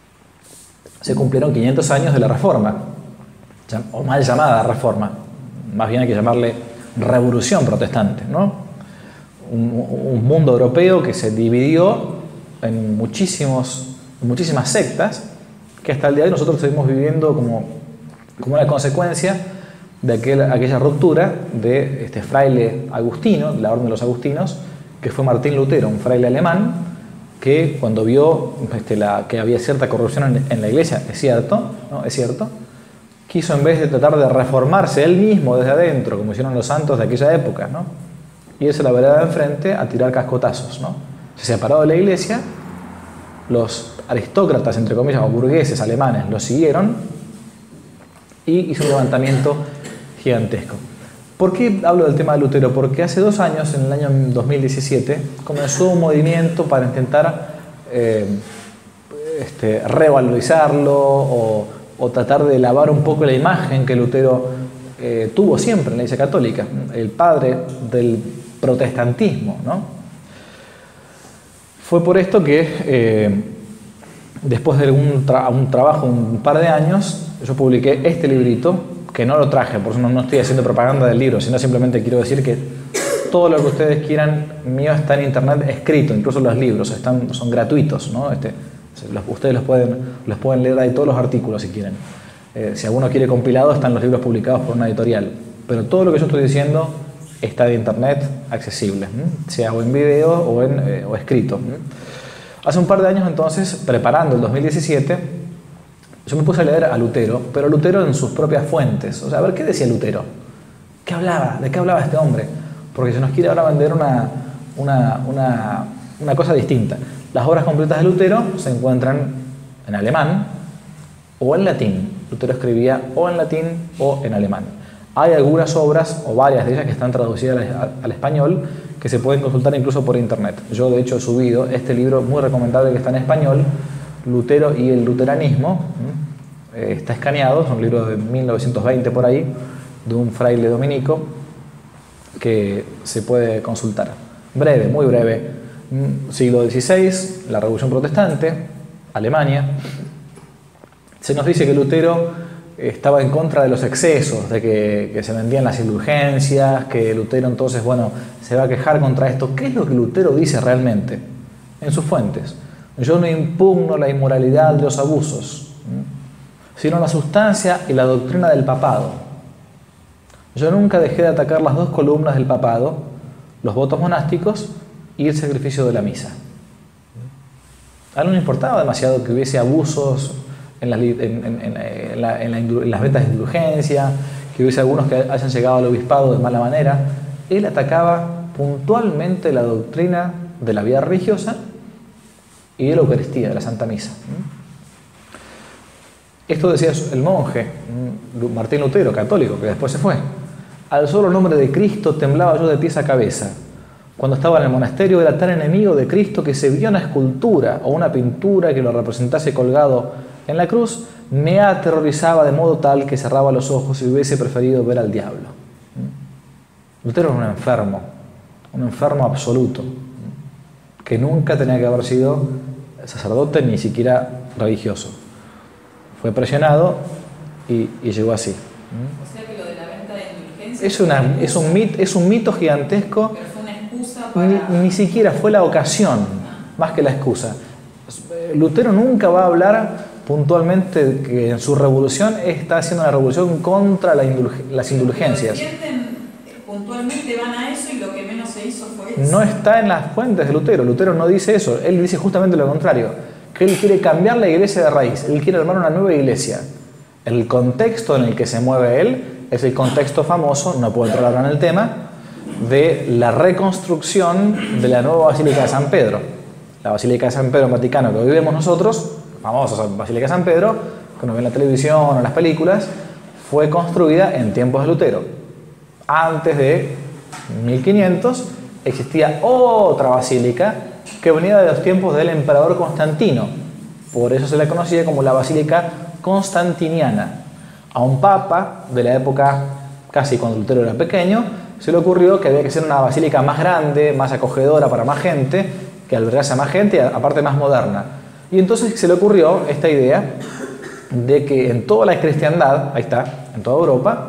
Se cumplieron quinientos años de la Reforma, o mal llamada Reforma. más bien hay que llamarle revolución protestante, ¿no? Un, un mundo europeo que se dividió en muchísimos, muchísimas sectas, que hasta el día de hoy nosotros seguimos viviendo como, como una consecuencia de aquel, aquella ruptura de este fraile agustino, de la orden de los agustinos, que fue Martín Lutero, un fraile alemán, que cuando vio este, la, que había cierta corrupción en, en la iglesia, es cierto, ¿no? Es cierto, quiso, en vez de tratar de reformarse él mismo desde adentro, como hicieron los santos de aquella época, ¿no?, irse a la vereda de enfrente a tirar cascotazos, ¿no? Se separó de la iglesia, los aristócratas, entre comillas, o burgueses alemanes, lo siguieron y hizo un levantamiento gigantesco. ¿Por qué hablo del tema de Lutero? Porque hace dos años, en el año dos mil diecisiete, comenzó un movimiento para intentar eh, este, revalorizarlo o, o tratar de lavar un poco la imagen que Lutero eh, tuvo siempre en la Iglesia Católica, el padre del protestantismo, ¿no? Fue por esto que eh, después de un, tra un trabajo un par de años, yo publiqué este librito, que no lo traje, por eso no, no estoy haciendo propaganda del libro, sino simplemente quiero decir que todo lo que ustedes quieran mío está en internet escrito, incluso los libros están, son gratuitos, ¿no? Este, los, ustedes los pueden, los pueden leer ahí todos los artículos si quieren. Eh, si alguno quiere compilado, están los libros publicados por una editorial. Pero todo lo que yo estoy diciendo está de internet accesible, ¿eh? Sea o en video o, en, eh, o escrito. ¿eh? Hace un par de años entonces, preparando el dos mil diecisiete, yo me puse a leer a Lutero, pero Lutero en sus propias fuentes. O sea, a ver, ¿qué decía Lutero? ¿Qué hablaba? ¿De qué hablaba este hombre? Porque se nos quiere ahora vender una, una, una, una cosa distinta. Las obras completas de Lutero se encuentran en alemán o en latín. Lutero escribía o en latín o en alemán. Hay algunas obras, o varias de ellas, que están traducidas al, al español, que se pueden consultar incluso por internet. Yo, de hecho, he subido este libro muy recomendable que está en español, Lutero y el luteranismo. Eh, está escaneado, es un libro de mil novecientos veinte por ahí, de un fraile dominico, que se puede consultar. Breve, muy breve. Siglo dieciséis, la Revolución Protestante, Alemania. Se nos dice que Lutero estaba en contra de los excesos, de que, que se vendían las indulgencias, que Lutero entonces, bueno, se va a quejar contra esto. ¿Qué es lo que Lutero dice realmente en sus fuentes? Yo no impugno la inmoralidad de los abusos, sino la sustancia y la doctrina del papado. Yo nunca dejé de atacar las dos columnas del papado, los votos monásticos y el sacrificio de la misa. A él no le importaba demasiado que hubiese abusos en las, en, en, en, la, en, la, en las ventas de indulgencia, que hubiese algunos que hayan llegado al obispado de mala manera. Él atacaba puntualmente la doctrina de la vida religiosa y de la Eucaristía, de la Santa Misa. Esto decía el monje Martín Lutero, católico, que después se fue. Al solo nombre de Cristo temblaba yo de pies a cabeza. Cuando estaba en el monasterio era tan enemigo de Cristo que se vio una escultura o una pintura que lo representase colgado en la cruz, me aterrorizaba de modo tal que cerraba los ojos y hubiese preferido ver al diablo. Lutero era un enfermo, un enfermo absoluto, que nunca tenía que haber sido sacerdote ni siquiera religioso. Fue presionado y, y llegó así. O sea que lo de la venta de indulgencias es, una, es, un mit, es un mito gigantesco. Pero fue una excusa para... Ni, ni siquiera fue la ocasión, más que la excusa. Lutero nunca va a hablar puntualmente que en su revolución está haciendo una revolución contra la indulge, las indulgencias. Puntualmente van a eso y lo que menos se hizo fue eso. No está en las fuentes de Lutero. Lutero no dice eso. Él dice justamente lo contrario. Que él quiere cambiar la iglesia de raíz. Él quiere armar una nueva iglesia. El contexto en el que se mueve él es el contexto famoso, no puedo entrar ahora en el tema, de la reconstrucción de la nueva Basílica de San Pedro. La Basílica de San Pedro en Vaticano que hoy vemos nosotros, famosa Basílica de San Pedro, que uno ve en la televisión o en las películas, fue construida en tiempos de Lutero. Antes de mil quinientos existía otra basílica que venía de los tiempos del emperador Constantino. Por eso se la conocía como la Basílica Constantiniana. A un papa de la época, casi cuando Lutero era pequeño, se le ocurrió que había que ser una basílica más grande, más acogedora para más gente, que albergase a más gente y aparte más moderna. Y entonces se le ocurrió esta idea de que en toda la cristiandad, ahí está, en toda Europa,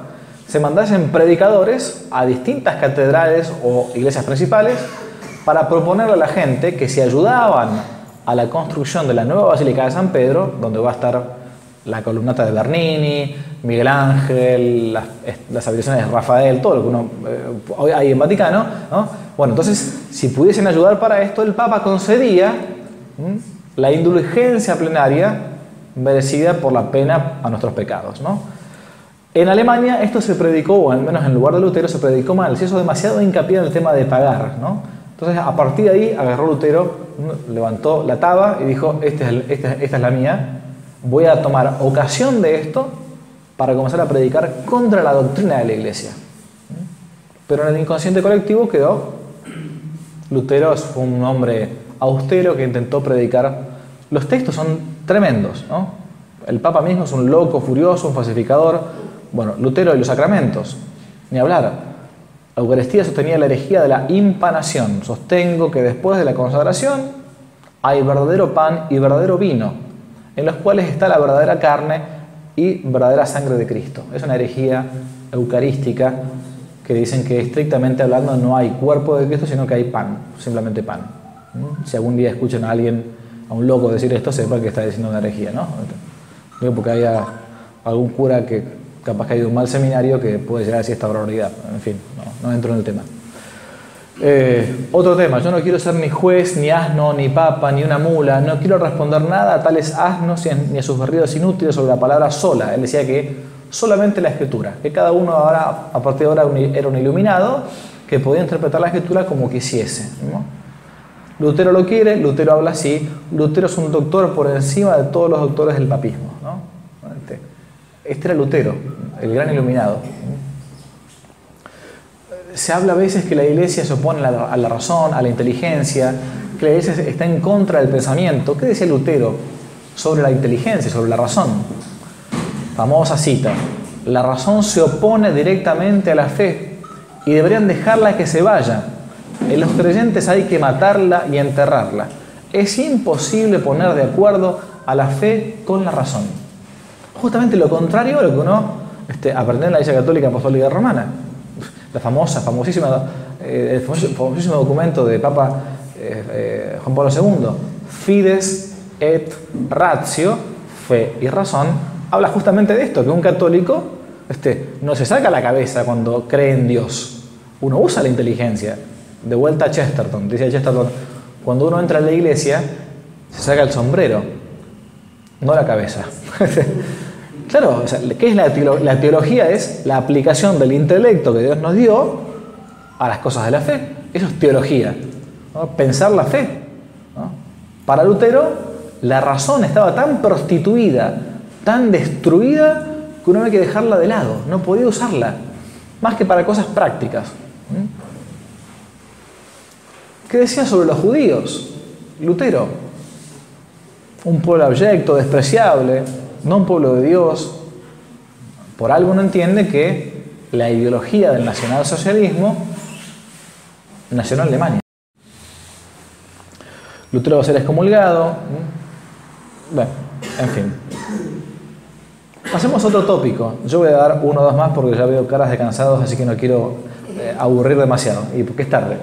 se mandasen predicadores a distintas catedrales o iglesias principales para proponerle a la gente que si ayudaban a la construcción de la nueva Basílica de San Pedro, donde va a estar la columnata de Bernini, Miguel Ángel, las, las habitaciones de Rafael, todo lo que uno eh, hoy hay en Vaticano, ¿no? Bueno, entonces, si pudiesen ayudar para esto, el Papa concedía ¿m? la indulgencia plenaria merecida por la pena a nuestros pecados, ¿no? En Alemania esto se predicó, o al menos en lugar de Lutero, se predicó mal, se hizo demasiado hincapié en el tema de pagar, ¿no? Entonces, a partir de ahí, agarró Lutero, levantó la taba y dijo, este es el, este, esta es la mía, voy a tomar ocasión de esto para comenzar a predicar contra la doctrina de la Iglesia. Pero en el inconsciente colectivo quedó, Lutero fue un hombre austero que intentó predicar. Los textos son tremendos, ¿no? El Papa mismo es un loco, furioso, un falsificador. Bueno, Lutero y los sacramentos, ni hablar. La Eucaristía sostenía la herejía de la impanación. Sostengo que después de la consagración hay verdadero pan y verdadero vino, en los cuales está la verdadera carne y verdadera sangre de Cristo. Es una herejía eucarística que dicen que estrictamente hablando no hay cuerpo de Cristo, sino que hay pan, simplemente pan. Si algún día escuchan a alguien, a un loco decir esto, sepan que está diciendo una herejía, ¿no? Digo, porque haya algún cura que capaz que ha ido a un mal seminario que puede llegar a decir esta barbaridad. En fin, no, no entro en el tema. Eh, otro tema, yo no quiero ser ni juez, ni asno, ni papa, ni una mula, no quiero responder nada a tales asnos ni a sus berridos inútiles sobre la palabra sola. Él decía que solamente la escritura, que cada uno ahora, a partir de ahora era un iluminado que podía interpretar la escritura como quisiese, ¿no? Lutero lo quiere, Lutero habla así, Lutero es un doctor por encima de todos los doctores del papismo, ¿no? Este, este era Lutero, el gran iluminado. Se habla a veces que la Iglesia se opone a la, a la razón, a la inteligencia, que la Iglesia está en contra del pensamiento. ¿Qué decía Lutero sobre la inteligencia, sobre la razón? Famosa cita: la razón se opone directamente a la fe y deberían dejarla que se vaya. En los creyentes hay que matarla y enterrarla. Es imposible poner de acuerdo a la fe con la razón. Justamente lo contrario a lo que uno este, aprendió en la Iglesia Católica Apostólica Romana. La famosa, famosísima, eh, el famosísimo documento de Papa eh, eh, Juan Pablo segundo, Fides et Ratio, fe y razón, habla justamente de esto, que un católico este, no se saca la cabeza cuando cree en Dios, uno usa la inteligencia. De vuelta a Chesterton, dice Chesterton, cuando uno entra a la iglesia, se saca el sombrero, no la cabeza. Claro, o sea, ¿qué es la teología? La teología es la aplicación del intelecto que Dios nos dio a las cosas de la fe. Eso es teología, ¿no? Pensar la fe, ¿no? Para Lutero, la razón estaba tan prostituida, tan destruida, que uno había que dejarla de lado, no podía usarla, más que para cosas prácticas. ¿Qué decía sobre los judíos? Lutero, un pueblo abyecto, despreciable, no un pueblo de Dios. Por algo uno entiende que la ideología del nacionalsocialismo nació en Alemania. Lutero va a ser excomulgado. Bueno, en fin. Pasemos a otro tópico. Yo voy a dar uno o dos más porque ya veo caras de cansados, así que no quiero eh, aburrir demasiado, y porque es tarde.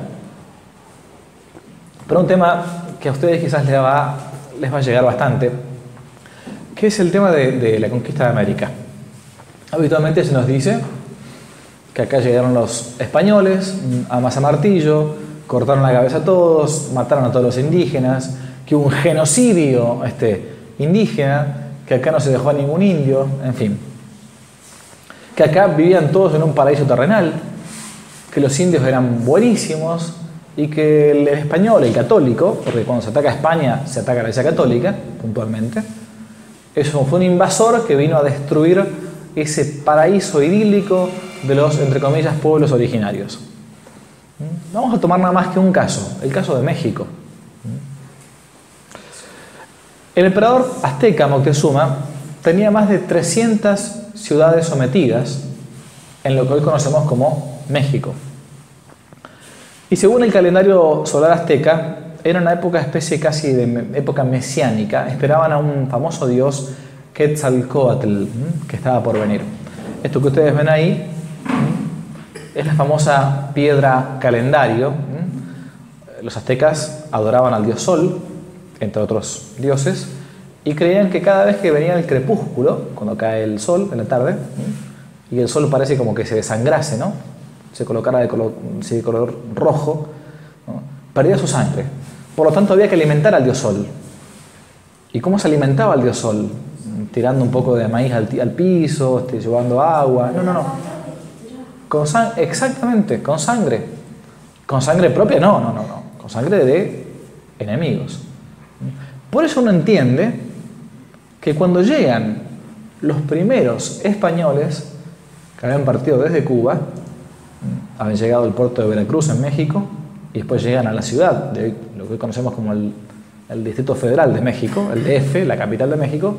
Pero un tema que a ustedes quizás les va, les va a llegar bastante, que es el tema de, de la conquista de América. Habitualmente se nos dice que acá llegaron los españoles a mazamartillo, cortaron la cabeza a todos, mataron a todos los indígenas, que hubo un genocidio este, indígena, que acá no se dejó a ningún indio, en fin. Que acá vivían todos en un paraíso terrenal, que los indios eran buenísimos, y que el español, el católico, porque cuando se ataca a España se ataca a la Iglesia Católica, puntualmente, eso fue un invasor que vino a destruir ese paraíso idílico de los, entre comillas, pueblos originarios. Vamos a tomar nada más que un caso, el caso de México. El emperador azteca Moctezuma tenía más de trescientas ciudades sometidas en lo que hoy conocemos como México. Y según el calendario solar azteca, era una época especie casi de época mesiánica. Esperaban a un famoso dios, Quetzalcóatl, que estaba por venir. Esto que ustedes ven ahí Es la famosa piedra calendario. Los aztecas adoraban al dios Sol, entre otros dioses, y creían que cada vez que venía el crepúsculo, cuando cae el sol en la tarde, y el sol parece como que se desangrase, ¿no? Se colocara de color, de color rojo, ¿no? Perdía su sangre. Por lo tanto, había que alimentar al dios Sol. ¿Y cómo se alimentaba el dios Sol? Tirando un poco de maíz al, al piso, este, llevando agua. No, no, no. Con sang- exactamente, con sangre. Con sangre propia, no, no, no, no. Con sangre de enemigos. Por eso uno entiende que cuando llegan los primeros españoles que habían partido desde Cuba, habían llegado al puerto de Veracruz en México y después llegan a la ciudad, de lo que hoy conocemos como el, el Distrito Federal de México, el D F, la capital de México,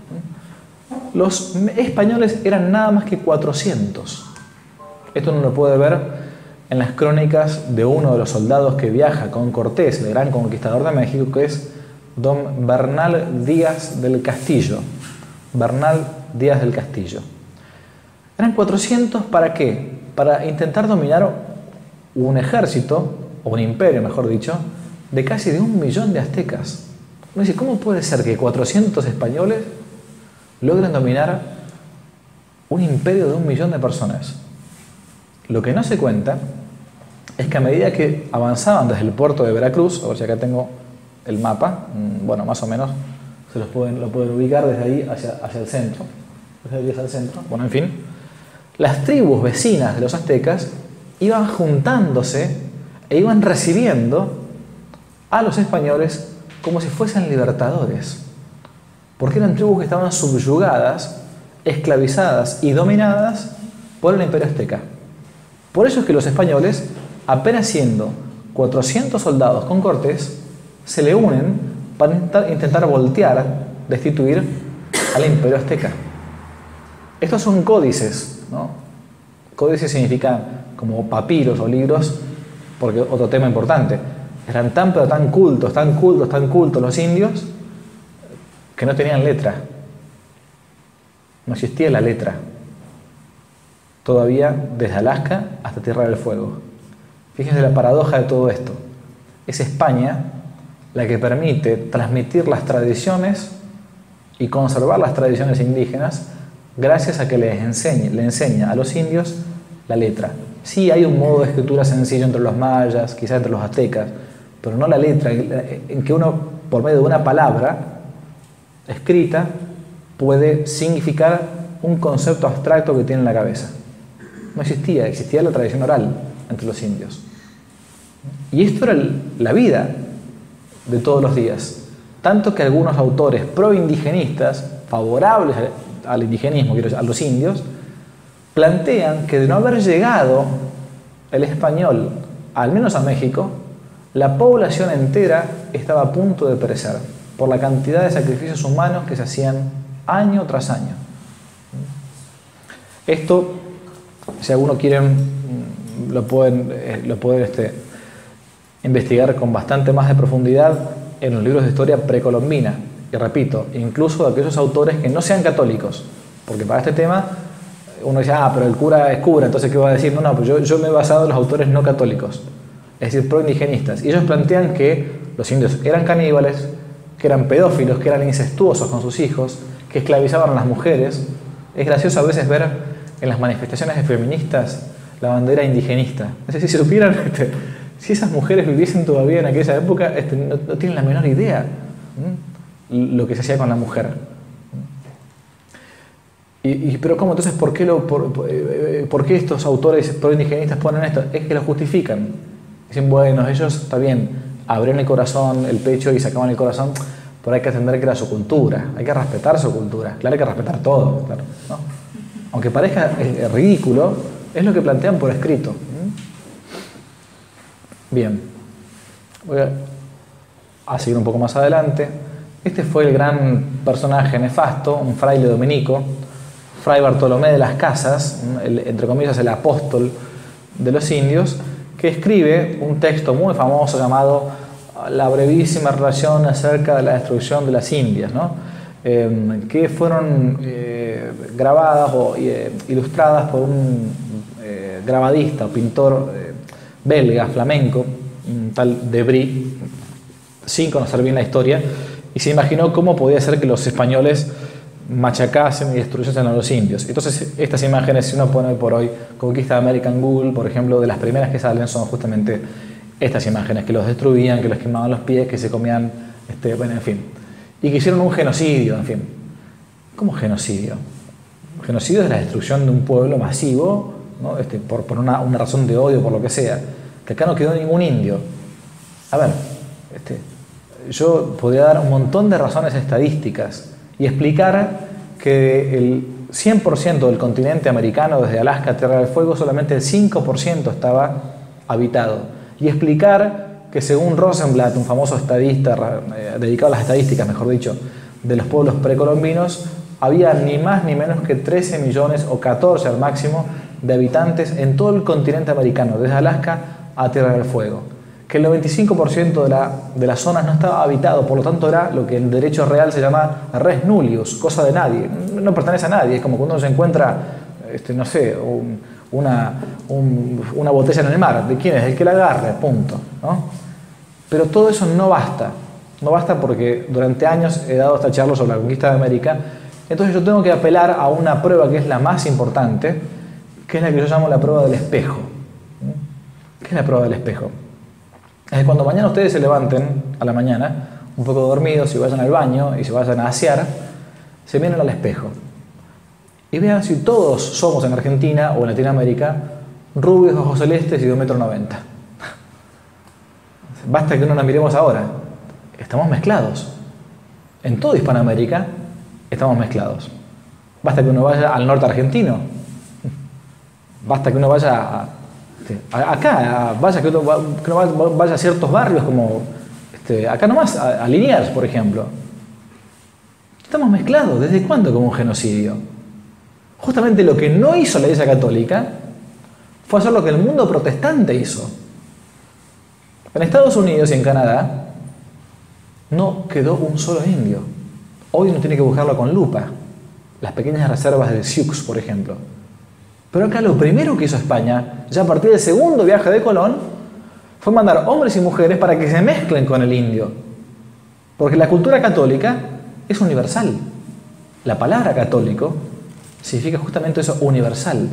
los españoles eran nada más que cuatrocientos. Esto uno lo puede ver en las crónicas de uno de los soldados que viaja con Cortés, el gran conquistador de México, que es don Bernal Díaz del Castillo. Bernal Díaz del Castillo. Eran cuatrocientos, ¿para qué? Para intentar dominar un ejército, o un imperio, mejor dicho, de casi de un millón de aztecas. Uno dice, ¿cómo puede ser que cuatrocientos españoles logren dominar un imperio de un millón de personas? Lo que no se cuenta es que a medida que avanzaban desde el puerto de Veracruz, a ver si acá tengo el mapa, bueno, más o menos se los pueden, lo pueden ubicar desde ahí hacia, hacia el centro, desde ahí hacia el centro, bueno, en fin, las tribus vecinas de los aztecas iban juntándose e iban recibiendo a los españoles como si fuesen libertadores, porque eran tribus que estaban subyugadas, esclavizadas y dominadas por el imperio azteca. Por eso es que los españoles, apenas siendo cuatrocientos soldados con Cortés, se le unen para intentar, intentar voltear, destituir al imperio azteca. Estos son códices, ¿no? Códices significan como papiros o libros, porque otro tema importante, eran tan pero tan cultos, tan cultos, tan cultos los indios, que no tenían letra. No existía la letra. Todavía desde Alaska hasta Tierra del Fuego. Fíjense la paradoja de todo esto. Es España la que permite transmitir las tradiciones y conservar las tradiciones indígenas gracias a que les enseñe, le enseña a los indios la letra. Sí hay un modo de escritura sencillo entre los mayas, quizás entre los aztecas, pero no la letra, en que uno, por medio de una palabra escrita, puede significar un concepto abstracto que tiene en la cabeza. No existía, existía la tradición oral entre los indios. Y esto era la vida de todos los días. Tanto que algunos autores pro-indigenistas, favorables al indigenismo, quiero decir, a los indios, plantean que de no haber llegado el español, al menos a México, la población entera estaba a punto de perecer por la cantidad de sacrificios humanos que se hacían año tras año. Esto, si alguno quiere, lo pueden, lo pueden este, investigar con bastante más de profundidad en los libros de historia precolombina. Y repito, incluso de aquellos autores que no sean católicos, porque para este tema uno dice, ah, pero el cura es cura, entonces ¿qué va a decir? No, no, pues yo, yo me he basado en los autores no católicos, es decir, pro-indigenistas. Y ellos plantean que los indios eran caníbales, que eran pedófilos, que eran incestuosos con sus hijos, que esclavizaban a las mujeres. Es gracioso a veces ver en las manifestaciones de feministas la bandera indigenista. Es decir, si supieran, este, si esas mujeres viviesen todavía en aquella época, este, no, no tienen la menor idea ¿m? lo que se hacía con la mujer. Y, y, pero ¿cómo? Entonces, ¿por qué, lo, por, por, ¿por qué estos autores pro-indigenistas ponen esto? Es que lo justifican. Dicen, bueno, ellos, está bien, abren el corazón, el pecho y sacaban el corazón, pero hay que entender que era su cultura, hay que respetar su cultura, claro, hay que respetar todo, claro, ¿no? Aunque parezca eh, ridículo, es lo que plantean por escrito. ¿Mm? Bien, voy a, a seguir un poco más adelante. Este fue el gran personaje nefasto, un fraile dominico, Fray Bartolomé de las Casas, el, entre comillas el apóstol de los indios, que escribe un texto muy famoso llamado La brevísima relación acerca de la destrucción de las Indias, ¿no? eh, que fueron eh, grabadas o eh, ilustradas por un grabadista o pintor eh, belga, flamenco, un tal Debris, sin conocer bien la historia, y se imaginó cómo podía ser que los españoles machacasen y destruyesen a los indios. Entonces, estas imágenes, si uno pone hoy por hoy conquista de América en Google, por ejemplo, de las primeras que salen son justamente estas imágenes, que los destruían, que los quemaban los pies, que se comían, este, bueno, en fin, y que hicieron un genocidio, en fin. ¿Cómo genocidio? Genocidio es la destrucción de un pueblo masivo, ¿no? este, por, por una, una razón de odio, por lo que sea, que acá no quedó ningún indio. A ver, este, yo podría dar un montón de razones estadísticas y explicar que el cien por ciento del continente americano, desde Alaska a Tierra del Fuego, solamente el cinco por ciento estaba habitado. Y explicar que según Rosenblatt, un famoso estadista eh, dedicado a las estadísticas, mejor dicho, de los pueblos precolombinos, había ni más ni menos que trece millones o catorce al máximo de habitantes en todo el continente americano, desde Alaska a Tierra del Fuego. Que el noventa y cinco por ciento de la, de las zonas no estaba habitado, por lo tanto era lo que en derecho real se llama res nullius, cosa de nadie, no pertenece a nadie. Es como cuando uno se encuentra, este, no sé, un, una, un, una botella en el mar, ¿de quién es? El que la agarre, punto, ¿no? Pero todo eso no basta, no basta porque durante años he dado esta charla sobre la conquista de América, entonces yo tengo que apelar a una prueba que es la más importante, que es la que yo llamo la prueba del espejo. ¿Qué es la prueba del espejo? Es que cuando mañana ustedes se levanten a la mañana, un poco dormidos, y vayan al baño y se vayan a asear, se miren al espejo y vean si todos somos en Argentina o en Latinoamérica rubios, ojos celestes y de un metro noventa. Basta que no nos miremos ahora. Estamos mezclados. En toda Hispanoamérica estamos mezclados. Basta que uno vaya al norte argentino. Basta que uno vaya a acá, vaya que uno, que uno vaya a ciertos barrios como este, acá nomás, a, a Liniers, por ejemplo. Estamos mezclados. ¿Desde cuándo como un genocidio? Justamente lo que no hizo la Iglesia Católica fue hacer lo que el mundo protestante hizo. En Estados Unidos y en Canadá no quedó un solo indio. Hoy uno tiene que buscarlo con lupa. Las pequeñas reservas de Sioux, por ejemplo. Pero acá lo primero que hizo España, ya a partir del segundo viaje de Colón, fue mandar hombres y mujeres para que se mezclen con el indio. Porque la cultura católica es universal. La palabra católico significa justamente eso, universal.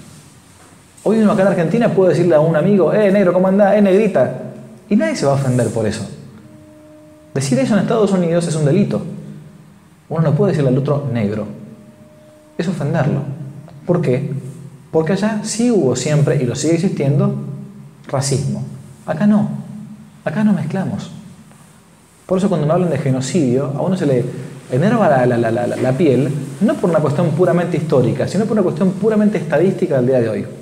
Hoy uno acá en Argentina puede decirle a un amigo, eh, negro, ¿cómo andás? Eh, negrita. Y nadie se va a ofender por eso. Decir eso en Estados Unidos es un delito. Uno no puede decirle al otro negro. Es ofenderlo. ¿Por qué? Porque allá sí hubo siempre, y lo sigue existiendo, racismo. Acá no. Acá no mezclamos. Por eso cuando me hablan de genocidio, a uno se le enerva la, la, la, la, la piel, no por una cuestión puramente histórica, sino por una cuestión puramente estadística del día de hoy.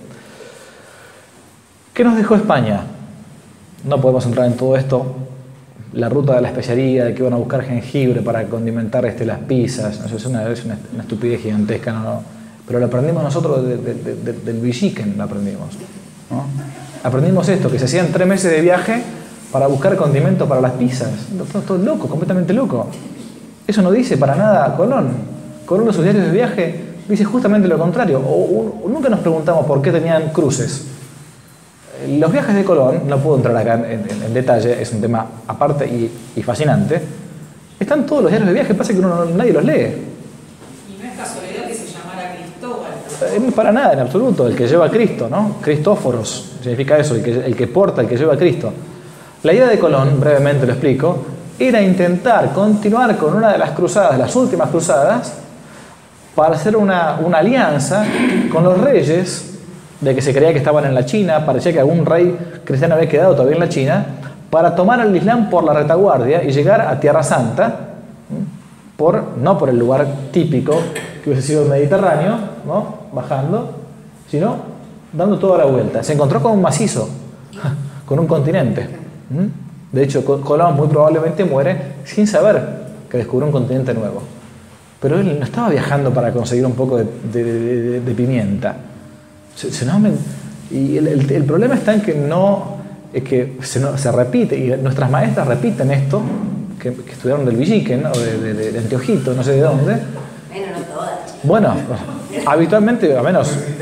¿Qué nos dejó España? No podemos entrar en todo esto. La ruta de la especiaría, de que iban a buscar jengibre para condimentar este, las pizzas, no sé, es, una, es una, una estupidez gigantesca, no, no. Pero lo aprendimos nosotros de, de, de, de, del Villiquen, lo aprendimos, ¿no? Aprendimos esto, que se hacían tres meses de viaje para buscar condimento para las pizzas. Todo, todo loco, completamente loco. Eso no dice para nada Colón. Colón en sus diarios de viaje dice justamente lo contrario. O, o, nunca nos preguntamos por qué tenían cruces. Los viajes de Colón, no puedo entrar acá en, en, en detalle, es un tema aparte y, y fascinante. Están todos los diarios de viaje, pasa que uno, nadie los lee. Y no es casualidad que se llamara Cristóbal. Eh, para nada, en absoluto. El que lleva a Cristo, ¿no? Cristóforos, significa eso, el que, el que porta, el que lleva a Cristo. La idea de Colón, brevemente lo explico, era intentar continuar con una de las cruzadas, las últimas cruzadas, para hacer una, una alianza con los reyes, de que se creía que estaban en la China, parecía que algún rey cristiano había quedado todavía en la China, para tomar al Islam por la retaguardia y llegar a Tierra Santa, por, no por el lugar típico que hubiese sido el Mediterráneo, ¿no? Bajando, sino dando toda la vuelta. Se encontró con un macizo, con un continente. De hecho, Colón muy probablemente muere sin saber que descubrió un continente nuevo. Pero él no estaba viajando para conseguir un poco de, de, de, de pimienta. Se, se no, y el, el, el problema está en que no, es que se, no, se repite, y nuestras maestras repiten esto, que, que estudiaron del Villiquen, o de, de, de Anteojito, no sé de dónde. Bueno, no todas. Bueno, habitualmente, a menos,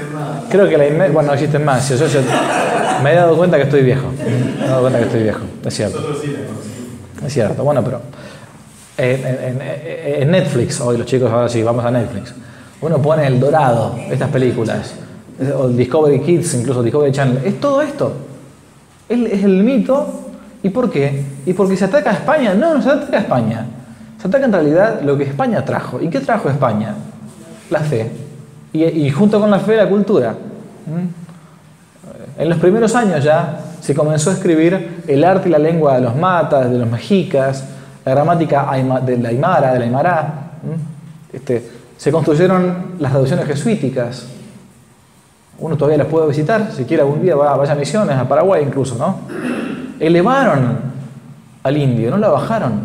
creo que la inmensa... Bueno, no existen más. Yo, yo, yo me he dado cuenta que estoy viejo. Me he dado cuenta que estoy viejo. Es cierto. Es cierto. Bueno, pero... En, en, en Netflix, hoy los chicos ahora sí, vamos a Netflix. Uno pone El Dorado, estas películas. O Discovery Kids, incluso Discovery Channel. Es todo esto. Es, es el mito. ¿Y por qué? ¿Y porque se ataca a España? No, no se ataca a España. Se ataca en realidad lo que España trajo. ¿Y qué trajo España? La fe. Y, y junto con la fe, la cultura. En los primeros años ya se comenzó a escribir el arte y la lengua de los matas, de los mexicas, la gramática de la aymara, de la aymara. Este, se construyeron las traducciones jesuíticas. Uno todavía las puede visitar, si quiere algún día vaya a Misiones, a Paraguay incluso, ¿no? Elevaron al indio, no la bajaron.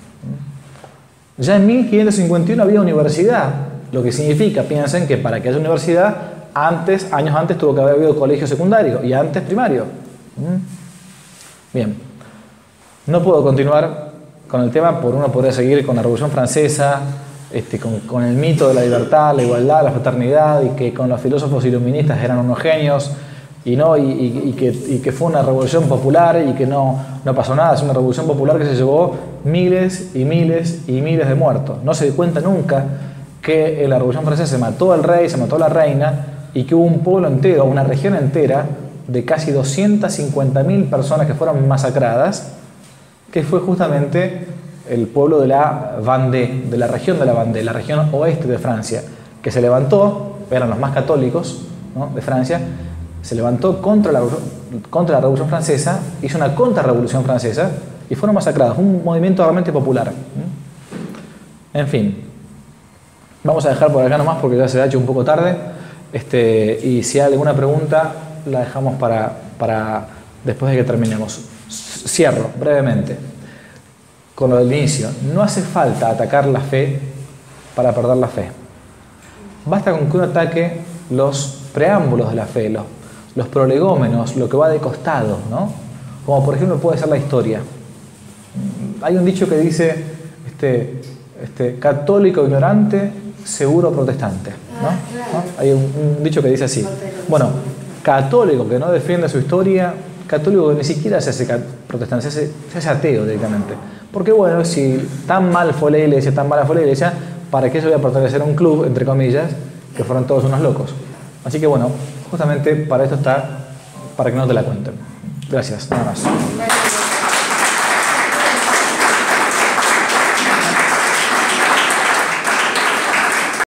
Ya en mil quinientos cincuenta y uno había universidad, lo que significa, piensen que para que haya universidad, antes, años antes tuvo que haber habido colegio secundario y antes primario. Bien, no puedo continuar con el tema, por uno podría seguir con la Revolución Francesa, este, con, con el mito de la libertad, la igualdad, la fraternidad, y que con los filósofos iluministas eran unos genios, y, no, y, y, y, que, y que fue una revolución popular y que no, no pasó nada. Es una revolución popular que se llevó miles y miles y miles de muertos. No se dio cuenta nunca que en la Revolución Francesa se mató al rey, se mató a la reina, y que hubo un pueblo entero, una región entera de casi doscientas cincuenta mil personas que fueron masacradas, que fue justamente el pueblo de la Vendée, de la región de la Vendée, la región oeste de Francia, que se levantó, eran los más católicos, ¿no?, de Francia, se levantó contra la, contra la Revolución Francesa, hizo una contrarrevolución francesa y fueron masacrados, un movimiento realmente popular. En fin, vamos a dejar por acá nomás porque ya se ha hecho un poco tarde, este, y si hay alguna pregunta la dejamos para, para después de que terminemos. Cierro brevemente con lo del inicio. No hace falta atacar la fe para perder la fe. Basta con que uno ataque los preámbulos de la fe, los, los prolegómenos, lo que va de costado, ¿no? Como por ejemplo puede ser la historia. Hay un dicho que dice este, este, católico ignorante, seguro protestante, ¿no? ¿No? Hay un, un dicho que dice así. Bueno, católico que no defiende su historia, católico que ni siquiera se hace protestante, se hace, se hace ateo directamente. Porque bueno, si tan mal fue la iglesia, tan mala fue la iglesia, ¿para qué yo voy a pertenecer a un club, entre comillas, que fueron todos unos locos? Así que bueno, justamente para esto está, para que no te la cuenten. Gracias, nada más.